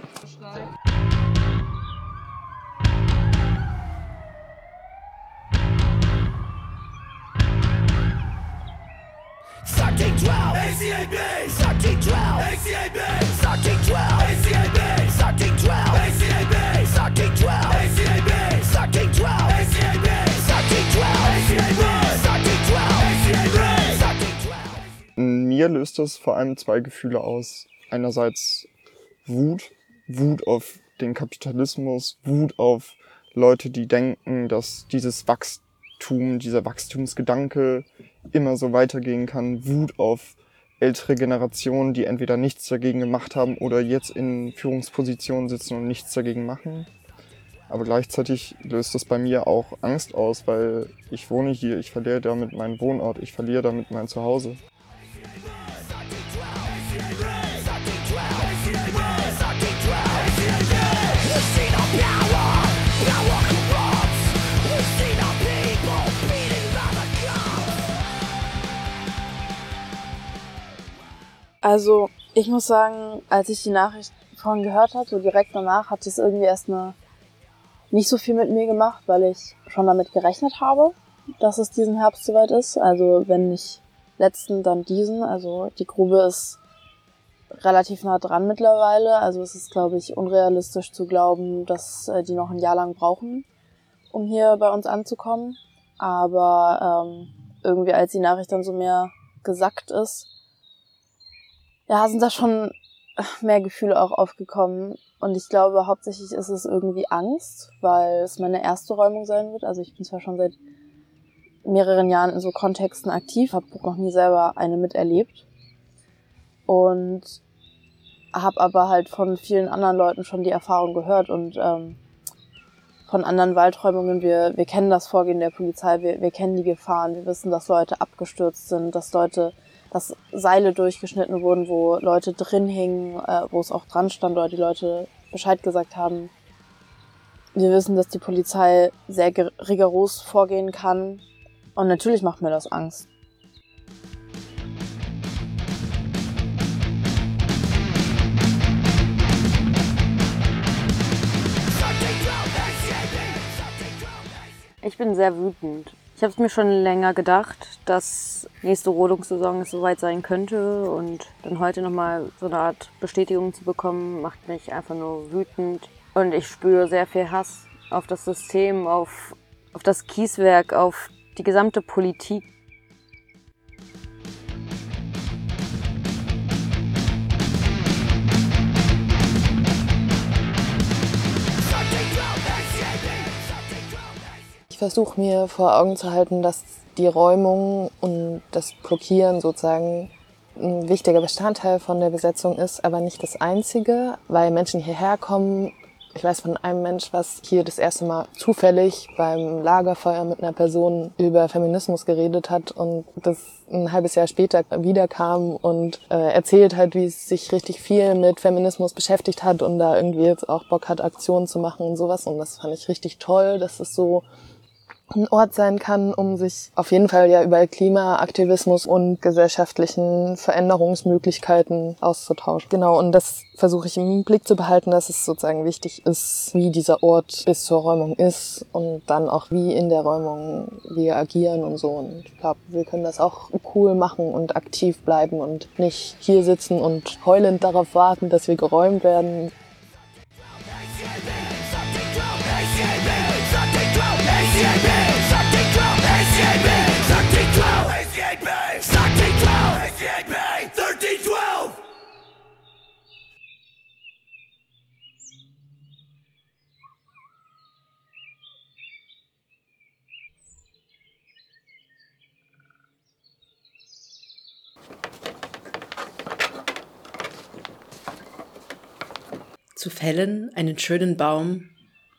thirteen twelve A C A B thirteen twelve A C A B thirteen twelve A C A B thirteen twelve A C A B thirteen twelve A C A B thirteen twelve A C A B thirteen twelve A C A B thirteen twelve A C A B thirteen twelve. In mir löst das vor allem zwei Gefühle aus. Einerseits Wut, Wut auf den Kapitalismus, Wut auf Leute, die denken, dass dieses Wachstum, dieser Wachstumsgedanke immer so weitergehen kann. Wut auf ältere Generationen, die entweder nichts dagegen gemacht haben oder jetzt in Führungspositionen sitzen und nichts dagegen machen. Aber gleichzeitig löst das bei mir auch Angst aus, weil ich wohne hier, ich verliere damit meinen Wohnort, ich verliere damit mein Zuhause. Also, ich muss sagen, als ich die Nachricht vorhin gehört habe, so direkt danach, hat es irgendwie erst eine, nicht so viel mit mir gemacht, weil ich schon damit gerechnet habe, dass es diesen Herbst soweit ist. Also, wenn nicht letzten, dann diesen. Also, die Grube ist relativ nah dran mittlerweile. Also, es ist, glaube ich, unrealistisch zu glauben, dass die noch ein Jahr lang brauchen, um hier bei uns anzukommen. Aber ähm, irgendwie, als die Nachricht dann so mehr gesackt ist, ja, sind da schon mehr Gefühle auch aufgekommen. Und ich glaube, hauptsächlich ist es irgendwie Angst, weil es meine erste Räumung sein wird. Also ich bin zwar schon seit mehreren Jahren in so Kontexten aktiv, habe noch nie selber eine miterlebt. Und habe aber halt von vielen anderen Leuten schon die Erfahrung gehört und ähm, von anderen Waldräumungen. Wir, wir kennen das Vorgehen der Polizei, wir, wir kennen die Gefahren, wir wissen, dass Leute abgestürzt sind, dass Leute, dass Seile durchgeschnitten wurden, wo Leute drin hingen, äh, wo es auch dran stand, oder die Leute Bescheid gesagt haben. Wir wissen, dass die Polizei sehr rigoros vorgehen kann. Und natürlich macht mir das Angst. Ich bin sehr wütend. Ich habe es mir schon länger gedacht, dass nächste Rodungssaison es soweit sein könnte. Und dann heute nochmal so eine Art Bestätigung zu bekommen, macht mich einfach nur wütend. Und ich spüre sehr viel Hass auf das System, auf, auf das Kieswerk, auf die gesamte Politik. Ich versuche mir vor Augen zu halten, dass die Räumung und das Blockieren sozusagen ein wichtiger Bestandteil von der Besetzung ist, aber nicht das einzige, weil Menschen hierher kommen. Ich weiß von einem Mensch, was hier das erste Mal zufällig beim Lagerfeuer mit einer Person über Feminismus geredet hat und das ein halbes Jahr später wiederkam und äh, erzählt hat, wie es sich richtig viel mit Feminismus beschäftigt hat und da irgendwie jetzt auch Bock hat, Aktionen zu machen und sowas. Und das fand ich richtig toll, dass es so ein Ort sein kann, um sich auf jeden Fall ja über Klimaaktivismus und gesellschaftlichen Veränderungsmöglichkeiten auszutauschen. Genau, und das versuche ich im Blick zu behalten, dass es sozusagen wichtig ist, wie dieser Ort bis zur Räumung ist und dann auch wie in der Räumung wir agieren und so. Und ich glaube, wir können das auch cool machen und aktiv bleiben und nicht hier sitzen und heulend darauf warten, dass wir geräumt werden. Zu fällen einen schönen Baum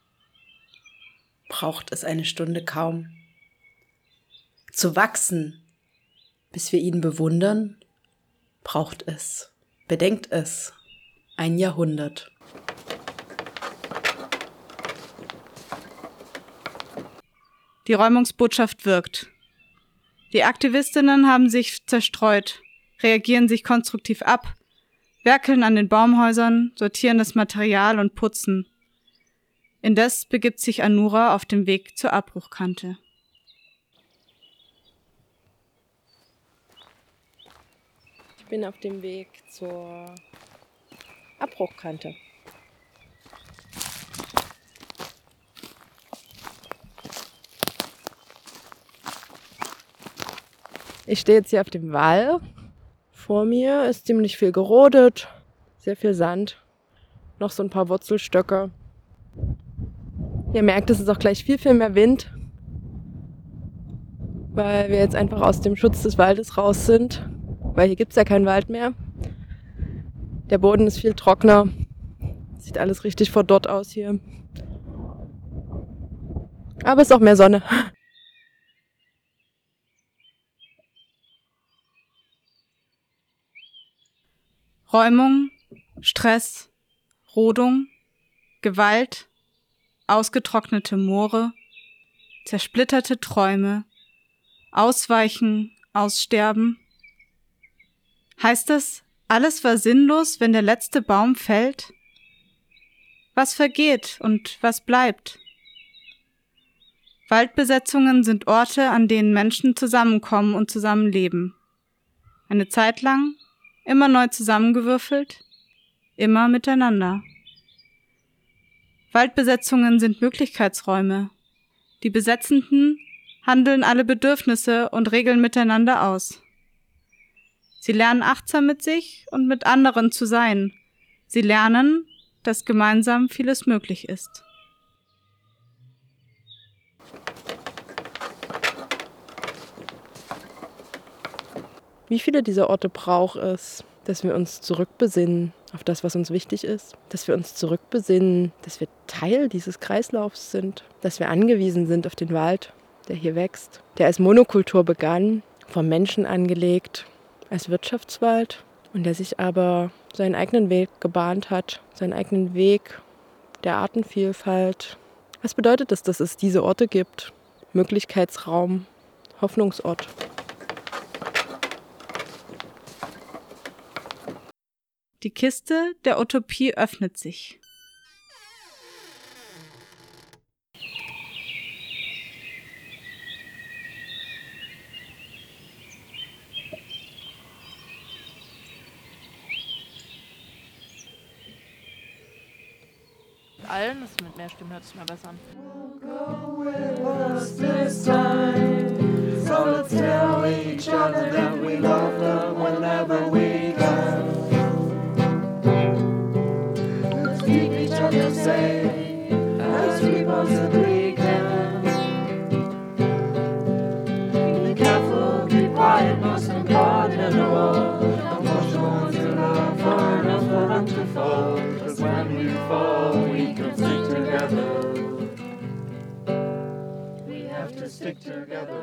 braucht es eine Stunde kaum. Zu wachsen, bis wir ihn bewundern, braucht es, bedenkt es, ein Jahrhundert. Die Räumungsbotschaft wirkt. Die Aktivistinnen haben sich zerstreut, reagieren sich konstruktiv ab, werkeln an den Baumhäusern, sortieren das Material und putzen. Indes begibt sich Anura auf dem Weg zur Abbruchkante. Ich bin auf dem Weg zur Abbruchkante. Ich stehe jetzt hier auf dem Wall. Vor mir ist ziemlich viel gerodet, sehr viel Sand, noch so ein paar Wurzelstöcke. Ihr merkt, es ist auch gleich viel, viel mehr Wind, weil wir jetzt einfach aus dem Schutz des Waldes raus sind, weil hier gibt es ja keinen Wald mehr. Der Boden ist viel trockener, sieht alles richtig verdorrt aus hier. Aber es ist auch mehr Sonne. Räumung, Stress, Rodung, Gewalt, ausgetrocknete Moore, zersplitterte Träume, Ausweichen, Aussterben. Heißt es, alles war sinnlos, wenn der letzte Baum fällt? Was vergeht und was bleibt? Waldbesetzungen sind Orte, an denen Menschen zusammenkommen und zusammenleben. Eine Zeit lang, immer neu zusammengewürfelt, immer miteinander. Waldbesetzungen sind Möglichkeitsräume. Die Besetzenden handeln alle Bedürfnisse und regeln miteinander aus. Sie lernen achtsam mit sich und mit anderen zu sein. Sie lernen, dass gemeinsam vieles möglich ist. Wie viele dieser Orte braucht es, dass wir uns zurückbesinnen auf das, was uns wichtig ist? Dass wir uns zurückbesinnen, dass wir Teil dieses Kreislaufs sind, dass wir angewiesen sind auf den Wald, der hier wächst, der als Monokultur begann, vom Menschen angelegt, als Wirtschaftswald und der sich aber seinen eigenen Weg gebahnt hat, seinen eigenen Weg der Artenvielfalt. Was bedeutet es, dass es diese Orte gibt? Möglichkeitsraum, Hoffnungsort. Die Kiste der Utopie öffnet sich. Mit allen, das mit mehr Stimmen hört sich mal besser an. This time, so let's tell each other that we love them whenever we can. Let's keep each other safe as we possibly can. Be careful, keep quiet, most important of all. Don't push the ones who love far enough for them to fall. 'Cause when we fall, we can stick together. To stick together.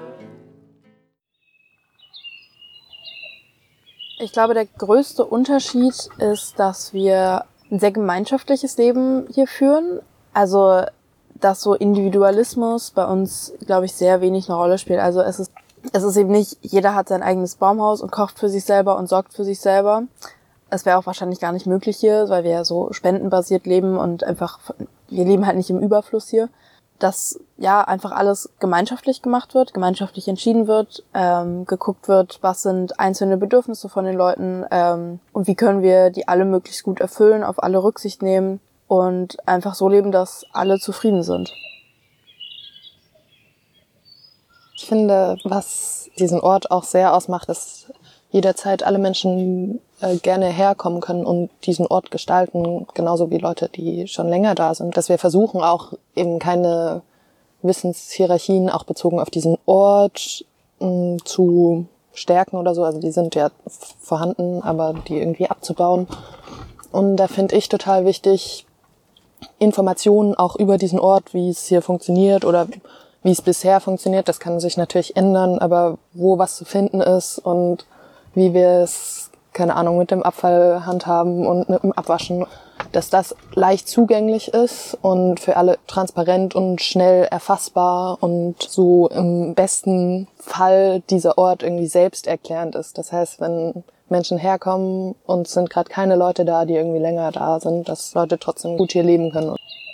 Ich glaube, der größte Unterschied ist, dass wir ein sehr gemeinschaftliches Leben hier führen. Also, dass so Individualismus bei uns, glaube ich, sehr wenig eine Rolle spielt. Also es ist, es ist eben nicht, jeder hat sein eigenes Baumhaus und kocht für sich selber und sorgt für sich selber. Es wäre auch wahrscheinlich gar nicht möglich hier, weil wir ja so spendenbasiert leben und einfach, wir leben halt nicht im Überfluss hier. Dass ja einfach alles gemeinschaftlich gemacht wird, gemeinschaftlich entschieden wird, ähm, geguckt wird, was sind einzelne Bedürfnisse von den Leuten ähm, und wie können wir die alle möglichst gut erfüllen, auf alle Rücksicht nehmen und einfach so leben, dass alle zufrieden sind. Ich finde, was diesen Ort auch sehr ausmacht, ist jederzeit alle Menschen äh, gerne herkommen können und diesen Ort gestalten, genauso wie Leute, die schon länger da sind. Dass wir versuchen auch eben keine Wissenshierarchien auch bezogen auf diesen Ort mh, zu stärken oder so. Also die sind ja vorhanden, aber die irgendwie abzubauen. Und da finde ich total wichtig, Informationen auch über diesen Ort, wie es hier funktioniert oder wie es bisher funktioniert. Das kann sich natürlich ändern, aber wo was zu finden ist und wie wir es, keine Ahnung, mit dem Abfall handhaben und mit dem Abwaschen, dass das leicht zugänglich ist und für alle transparent und schnell erfassbar und so im besten Fall dieser Ort irgendwie selbsterklärend ist. Das heißt, wenn Menschen herkommen und es sind gerade keine Leute da, die irgendwie länger da sind, dass Leute trotzdem gut hier leben können.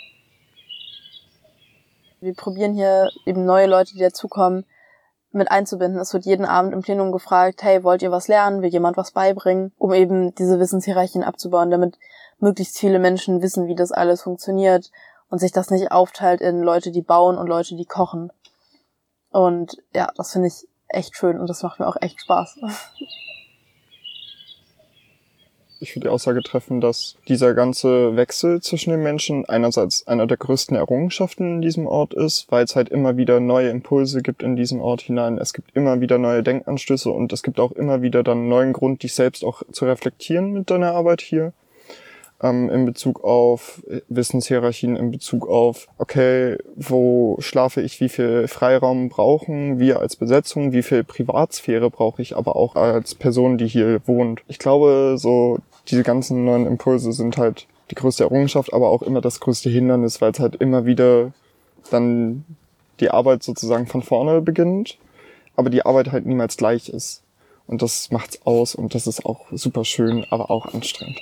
Wir probieren hier eben neue Leute, die dazukommen, mit einzubinden. Es wird jeden Abend im Plenum gefragt, hey, wollt ihr was lernen? Will jemand was beibringen? Um eben diese Wissenshierarchien abzubauen, damit möglichst viele Menschen wissen, wie das alles funktioniert und sich das nicht aufteilt in Leute, die bauen und Leute, die kochen. Und ja, das finde ich echt schön und das macht mir auch echt Spaß. Ich würde die Aussage treffen, dass dieser ganze Wechsel zwischen den Menschen einerseits einer der größten Errungenschaften in diesem Ort ist, weil es halt immer wieder neue Impulse gibt in diesen Ort hinein. Es gibt immer wieder neue Denkanstöße und es gibt auch immer wieder dann einen neuen Grund, dich selbst auch zu reflektieren mit deiner Arbeit hier. Ähm, in Bezug auf Wissenshierarchien, in Bezug auf, okay, wo schlafe ich, wie viel Freiraum brauchen wir als Besetzung, wie viel Privatsphäre brauche ich aber auch als Person, die hier wohnt. Ich glaube, so diese ganzen neuen Impulse sind halt die größte Errungenschaft, aber auch immer das größte Hindernis, weil es halt immer wieder dann die Arbeit sozusagen von vorne beginnt, aber die Arbeit halt niemals gleich ist. Und das macht's aus und das ist auch super schön, aber auch anstrengend.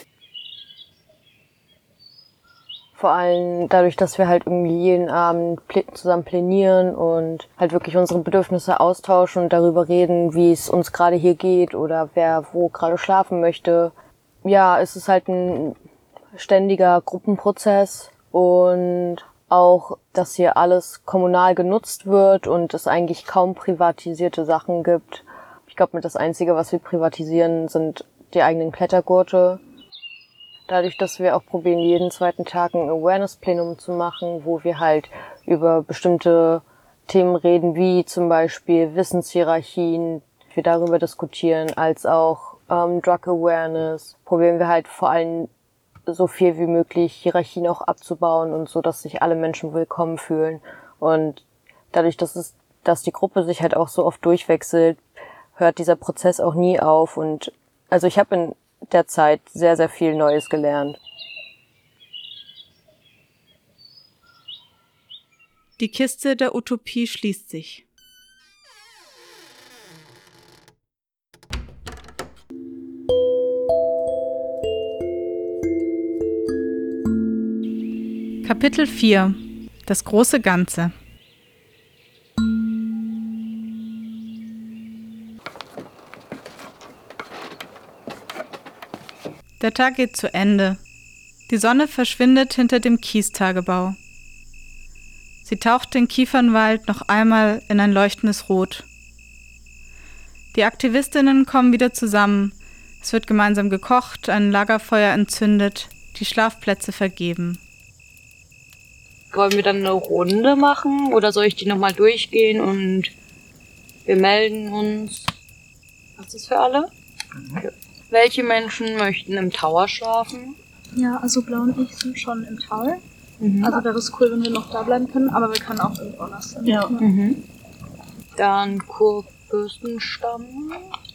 Vor allem dadurch, dass wir halt irgendwie jeden Abend zusammen plänieren und halt wirklich unsere Bedürfnisse austauschen und darüber reden, wie es uns gerade hier geht oder wer wo gerade schlafen möchte. Ja, es ist halt ein ständiger Gruppenprozess und auch, dass hier alles kommunal genutzt wird und es eigentlich kaum privatisierte Sachen gibt. Ich glaube, mit das Einzige, was wir privatisieren, sind die eigenen Klettergurte. Dadurch, dass wir auch probieren, jeden zweiten Tag ein Awareness-Plenum zu machen, wo wir halt über bestimmte Themen reden, wie zum Beispiel Wissenshierarchien, wir darüber diskutieren, als auch ähm, Drug Awareness, probieren wir halt vor allem so viel wie möglich Hierarchien auch abzubauen und so, dass sich alle Menschen willkommen fühlen. Und dadurch, dass es, dass die Gruppe sich halt auch so oft durchwechselt, hört dieser Prozess auch nie auf. Und also ich habe in der Zeit sehr, sehr viel Neues gelernt. Die Kiste der Utopie schließt sich. Kapitel vier. Das große Ganze. Der Tag geht zu Ende. Die Sonne verschwindet hinter dem Kiestagebau. Sie taucht den Kiefernwald noch einmal in ein leuchtendes Rot. Die Aktivistinnen kommen wieder zusammen. Es wird gemeinsam gekocht, ein Lagerfeuer entzündet, die Schlafplätze vergeben. Wollen wir dann eine Runde machen oder soll ich die nochmal durchgehen und wir melden uns? Passt das für alle? Okay. Welche Menschen möchten im Tower schlafen? Ja, also Blau und ich sind schon im Tal. Mhm. Also wäre es cool, wenn wir noch da bleiben können, aber wir können auch irgendwo anders sein. Ja. Mhm. Dann Kurfürstenstamm.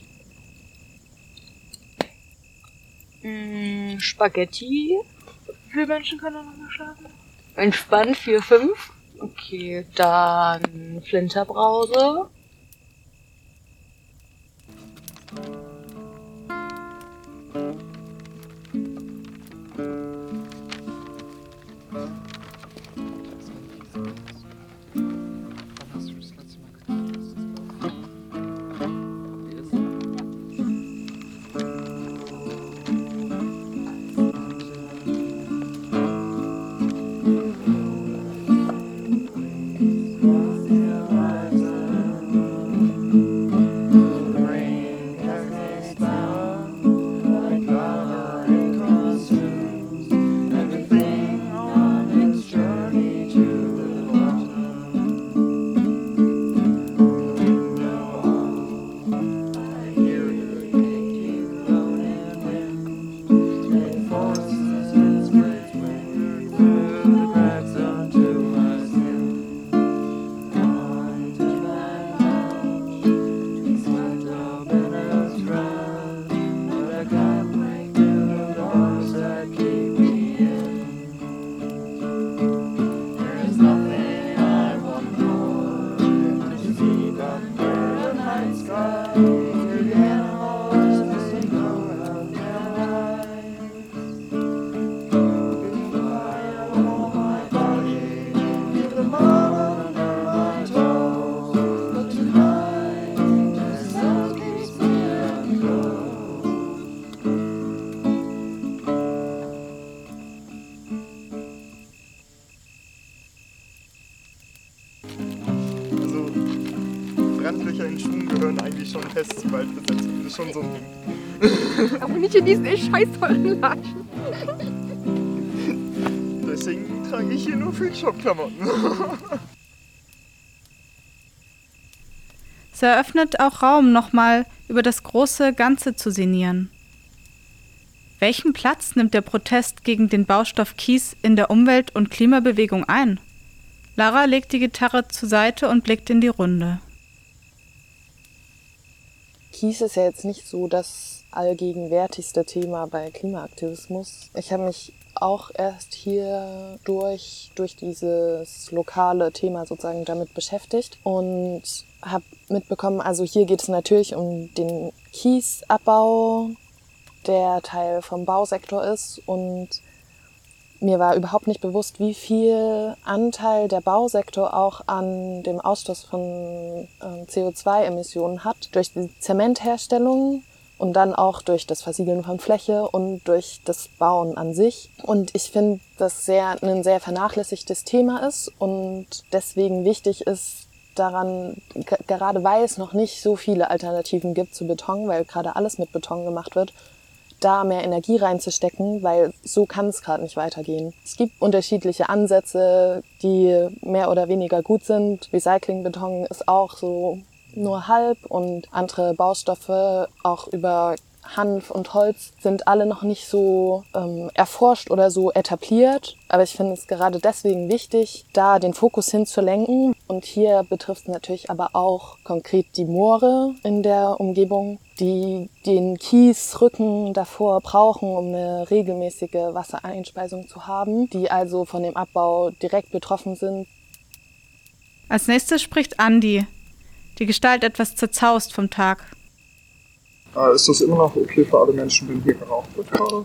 Mm, Spaghetti. Wie viele Menschen können da noch mal schlafen? Entspannt, vier, fünf. Okay, dann Flinterbrause. Brandlöcher in Schuhen gehören eigentlich schon fest zu Waldbesetzung. Das ist schon so ein Ding. Aber nicht in diesen scheiß teuren Latschen. Deswegen trage ich hier nur Freakshop-Klamotten. Es eröffnet auch Raum, nochmal über das große Ganze zu sinnieren. Welchen Platz nimmt der Protest gegen den Baustoff Kies in der Umwelt- und Klimabewegung ein? Lara legt die Gitarre zur Seite und blickt in die Runde. Kies ist ja jetzt nicht so das allgegenwärtigste Thema bei Klimaaktivismus. Ich habe mich auch erst hier durch, durch dieses lokale Thema sozusagen damit beschäftigt und habe mitbekommen, also hier geht es natürlich um den Kiesabbau, der Teil vom Bausektor ist, und mir war überhaupt nicht bewusst, wie viel Anteil der Bausektor auch an dem Ausstoß von äh, C O zwei Emissionen hat, durch die Zementherstellung und dann auch durch das Versiegeln von Fläche und durch das Bauen an sich. Und ich finde, dass sehr, ein sehr vernachlässigtes Thema ist und deswegen wichtig ist, daran, g- gerade weil es noch nicht so viele Alternativen gibt zu Beton, weil gerade alles mit Beton gemacht wird, da mehr Energie reinzustecken, weil so kann es gerade nicht weitergehen. Es gibt unterschiedliche Ansätze, die mehr oder weniger gut sind. Recyclingbeton ist auch so nur halb und andere Baustoffe, auch über Hanf und Holz, sind alle noch nicht so ähm, erforscht oder so etabliert. Aber ich finde es gerade deswegen wichtig, da den Fokus hinzulenken. Und hier betrifft es natürlich aber auch konkret die Moore in der Umgebung, die den Kiesrücken davor brauchen, um eine regelmäßige Wassereinspeisung zu haben, die also von dem Abbau direkt betroffen sind. Als nächstes spricht Andi, die Gestalt etwas zerzaust vom Tag. Äh, ist das immer noch okay für alle Menschen, wenn hier geraucht wird gerade?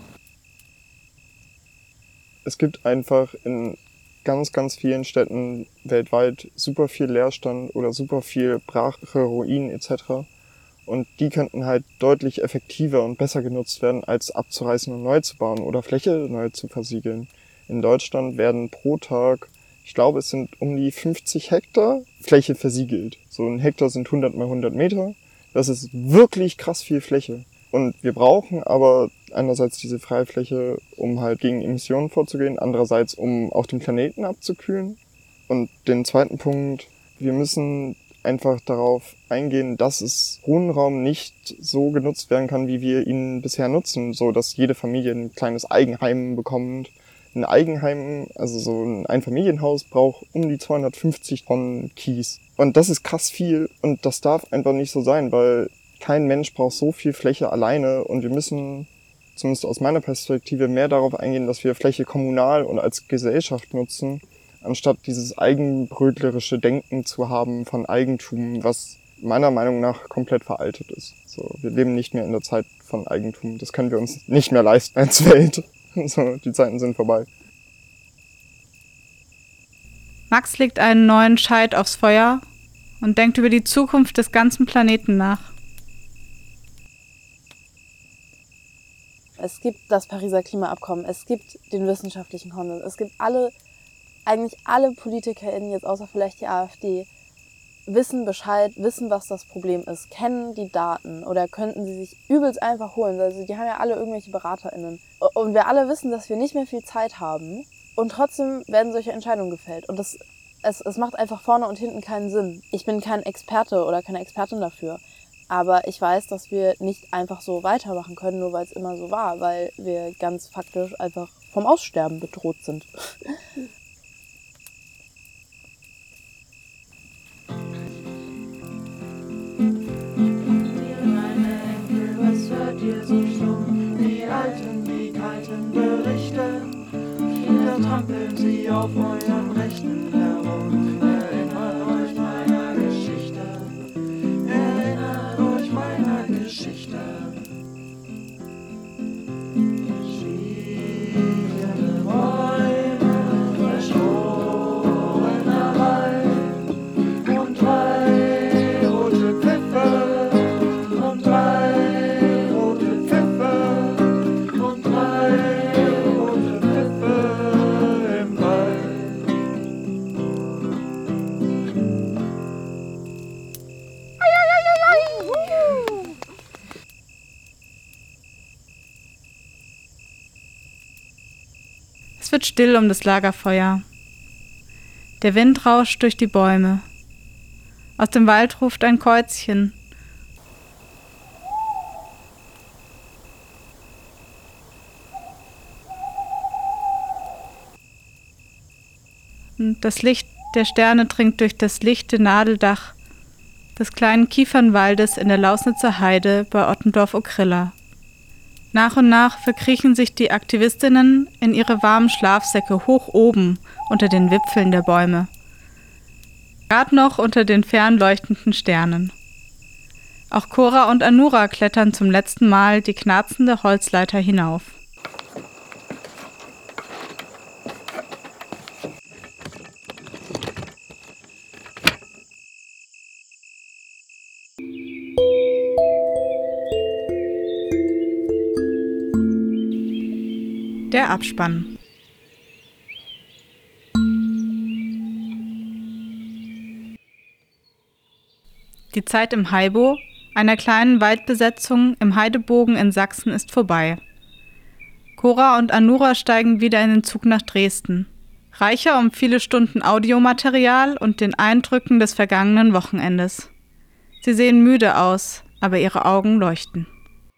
Es gibt einfach in ganz, ganz vielen Städten weltweit super viel Leerstand oder super viel brache Ruinen et cetera. Und die könnten halt deutlich effektiver und besser genutzt werden, als abzureißen und neu zu bauen oder Fläche neu zu versiegeln. In Deutschland werden pro Tag, ich glaube es sind um die fünfzig Hektar Fläche versiegelt. So ein Hektar sind hundert mal hundert Meter. Das ist wirklich krass viel Fläche. Und wir brauchen aber einerseits diese Freifläche, um halt gegen Emissionen vorzugehen, andererseits um auch den Planeten abzukühlen. Und den zweiten Punkt, wir müssen einfach darauf eingehen, dass es Wohnraum nicht so genutzt werden kann, wie wir ihn bisher nutzen, so dass jede Familie ein kleines Eigenheim bekommt. Ein Eigenheim, also so ein Einfamilienhaus, braucht um die zweihundertfünfzig Tonnen Kies. Und das ist krass viel und das darf einfach nicht so sein, weil kein Mensch braucht so viel Fläche alleine und wir müssen, zumindest aus meiner Perspektive, mehr darauf eingehen, dass wir Fläche kommunal und als Gesellschaft nutzen, anstatt dieses eigenbrötlerische Denken zu haben von Eigentum, was meiner Meinung nach komplett veraltet ist. So, wir leben nicht mehr in der Zeit von Eigentum. Das können wir uns nicht mehr leisten als Welt. So, die Zeiten sind vorbei. Max legt einen neuen Scheit aufs Feuer und denkt über die Zukunft des ganzen Planeten nach. Es gibt das Pariser Klimaabkommen, es gibt den wissenschaftlichen Konsens, es gibt alle, eigentlich alle PolitikerInnen, jetzt außer vielleicht die AfD, wissen Bescheid, wissen, was das Problem ist, kennen die Daten oder könnten sie sich übelst einfach holen. Also die haben ja alle irgendwelche BeraterInnen. Und wir alle wissen, dass wir nicht mehr viel Zeit haben und trotzdem werden solche Entscheidungen gefällt. Und das, es, es macht einfach vorne und hinten keinen Sinn. Ich bin kein Experte oder keine Expertin dafür, aber ich weiß, dass wir nicht einfach so weitermachen können, nur weil es immer so war, weil wir ganz faktisch einfach vom Aussterben bedroht sind. Dir so stumm, die alten, die kalten Berichte. Wieder trampeln sie auf euren Rechten herum. Erinnert euch meiner Geschichte. Erinnert euch meiner Geschichte. Schiefende Bäume, verschworener Wald und drei rote Pfiffe und drei Es wird still um das Lagerfeuer. Der Wind rauscht durch die Bäume. Aus dem Wald ruft ein Käuzchen. Und das Licht der Sterne dringt durch das lichte Nadeldach des kleinen Kiefernwaldes in der Lausnitzer Heide bei Ottendorf-Okrilla. Nach und nach verkriechen sich die Aktivistinnen in ihre warmen Schlafsäcke hoch oben unter den Wipfeln der Bäume. Gerade noch unter den fern leuchtenden Sternen. Auch Cora und Anura klettern zum letzten Mal die knarzende Holzleiter hinauf. Der Abspann. Die Zeit im Haibo, einer kleinen Waldbesetzung im Heidebogen in Sachsen, ist vorbei. Cora und Anura steigen wieder in den Zug nach Dresden. Reicher um viele Stunden Audiomaterial und den Eindrücken des vergangenen Wochenendes. Sie sehen müde aus, aber ihre Augen leuchten.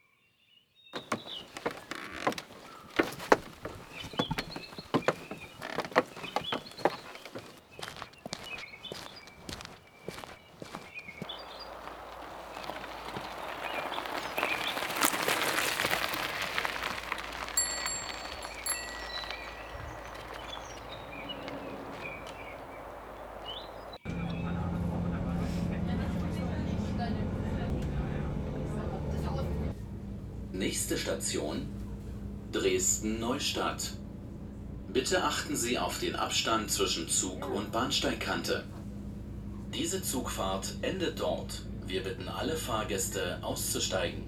Nächste Station: Dresden-Neustadt. Bitte achten Sie auf den Abstand zwischen Zug und Bahnsteigkante. Diese Zugfahrt endet dort. Wir bitten alle Fahrgäste auszusteigen.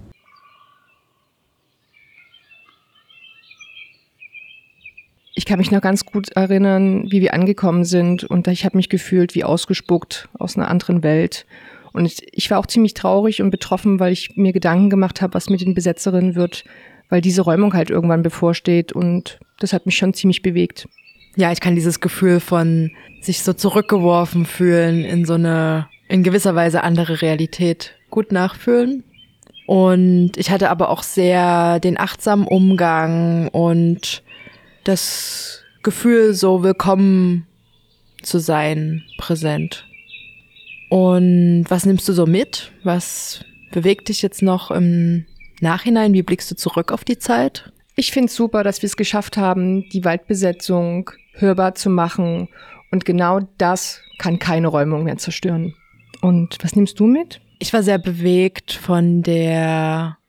Ich kann mich noch ganz gut erinnern, wie wir angekommen sind und ich habe mich gefühlt wie ausgespuckt aus einer anderen Welt. Und ich, ich war auch ziemlich traurig und betroffen, weil ich mir Gedanken gemacht habe, was mit den Besetzerinnen wird, weil diese Räumung halt irgendwann bevorsteht und das hat mich schon ziemlich bewegt. Ja, ich kann dieses Gefühl von sich so zurückgeworfen fühlen in so eine, in gewisser Weise andere Realität gut nachfühlen. Und ich hatte aber auch sehr den achtsamen Umgang und das Gefühl, so willkommen zu sein, präsent. Und was nimmst du so mit? Was bewegt dich jetzt noch im Nachhinein? Wie blickst du zurück auf die Zeit? Ich finde es super, dass wir es geschafft haben, die Waldbesetzung hörbar zu machen. Und genau das kann keine Räumung mehr zerstören. Und was nimmst du mit? Ich war sehr bewegt von der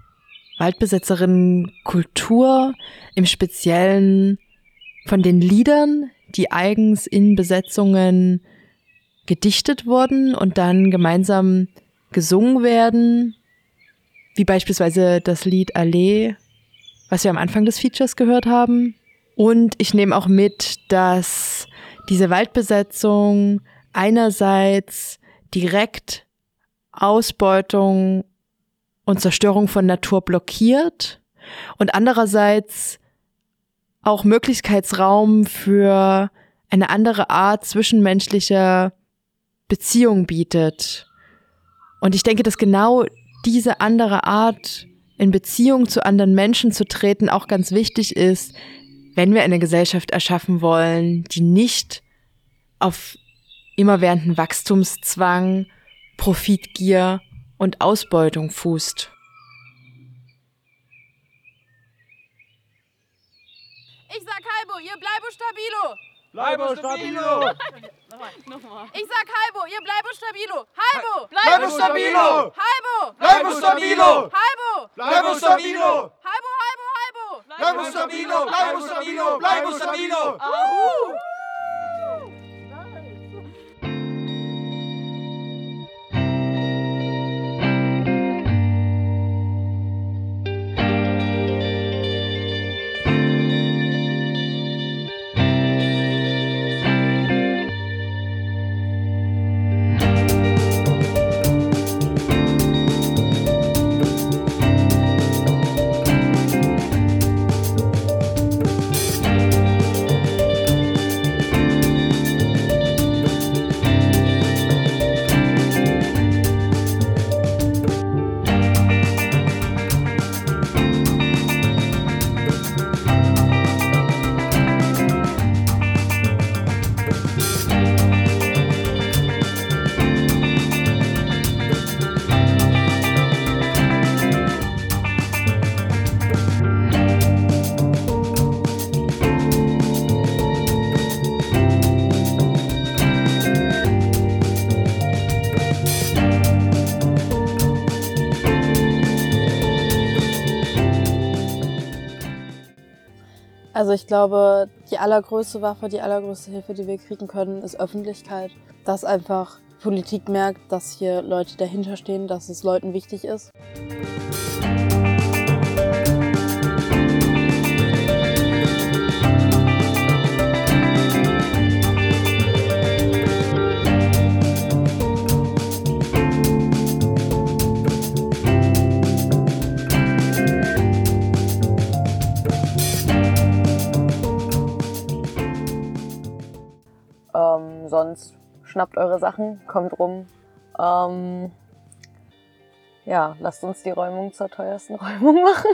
Waldbesetzerinnen-Kultur, im Speziellen von den Liedern, die eigens in Besetzungen gedichtet wurden und dann gemeinsam gesungen werden, wie beispielsweise das Lied Allee, was wir am Anfang des Features gehört haben. Und ich nehme auch mit, dass diese Waldbesetzung einerseits direkt Ausbeutung und Zerstörung von Natur blockiert und andererseits auch Möglichkeitsraum für eine andere Art zwischenmenschlicher Beziehung bietet. Und ich denke, dass genau diese andere Art, in Beziehung zu anderen Menschen zu treten, auch ganz wichtig ist, wenn wir eine Gesellschaft erschaffen wollen, die nicht auf immerwährenden Wachstumszwang, Profitgier und Ausbeutung fußt. Ich sag Haibo, ihr bleibt stabilo. Bleibo stabilo. Nochmal. Ich sag Haibo, ihr bleibt stabilo. Haibo. Bleibo stabilo. Haibo. Bleibo stabilo. Haibo. Bleibo stabilo. Haibo, Haibo, Haibo. Bleibo stabilo. Bleibo stabilo. Bleibo stabilo. Ahu. Also ich glaube, die allergrößte Waffe, die allergrößte Hilfe, die wir kriegen können, ist Öffentlichkeit. Dass einfach Politik merkt, dass hier Leute dahinter stehen, dass es Leuten wichtig ist. schnappt eure Sachen, kommt rum. Ähm, ja, lasst uns die Räumung zur teuersten Räumung machen.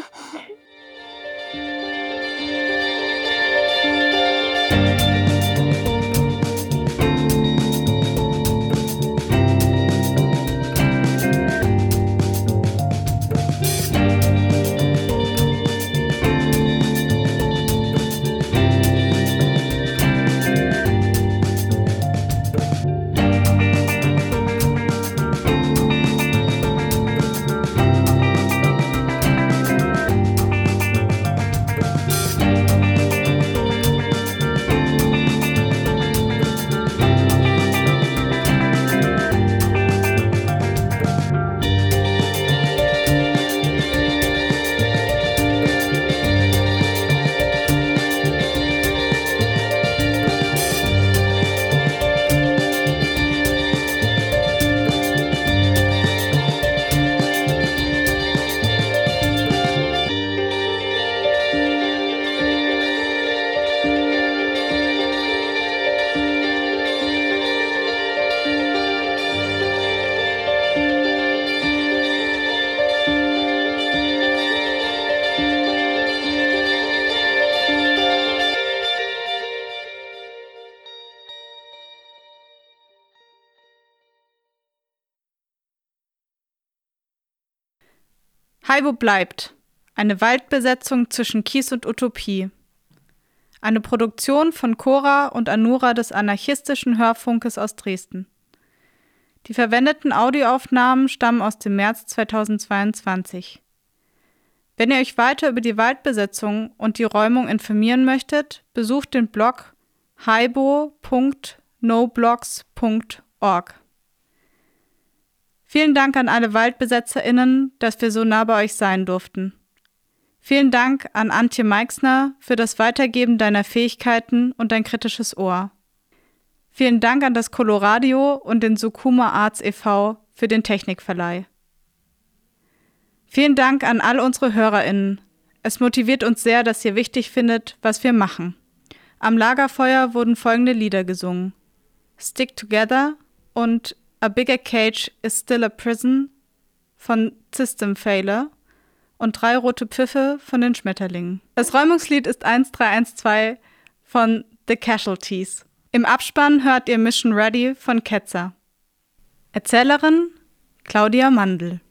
Haibo bleibt. Eine Waldbesetzung zwischen Kies und Utopie. Eine Produktion von Cora und Anura des anarchistischen Hörfunkes aus Dresden. Die verwendeten Audioaufnahmen stammen aus dem März zweitausendzweiundzwanzig. Wenn ihr euch weiter über die Waldbesetzung und die Räumung informieren möchtet, besucht den Blog haibo punkt noblogs punkt org. Vielen Dank an alle WaldbesetzerInnen, dass wir so nah bei euch sein durften. Vielen Dank an Antje Meixner für das Weitergeben deiner Fähigkeiten und dein kritisches Ohr. Vielen Dank an das Coloradio und den Sukuma Arts e V für den Technikverleih. Vielen Dank an all unsere HörerInnen. Es motiviert uns sehr, dass ihr wichtig findet, was wir machen. Am Lagerfeuer wurden folgende Lieder gesungen: Stick Together und A Bigger Cage is Still a Prison von System Failure und Drei rote Pfiffe von den Schmetterlingen. Das Räumungslied ist eins drei eins zwei von The Casualties. Im Abspann hört ihr Mission Ready von Ketzer. Erzählerin Claudia Mandl.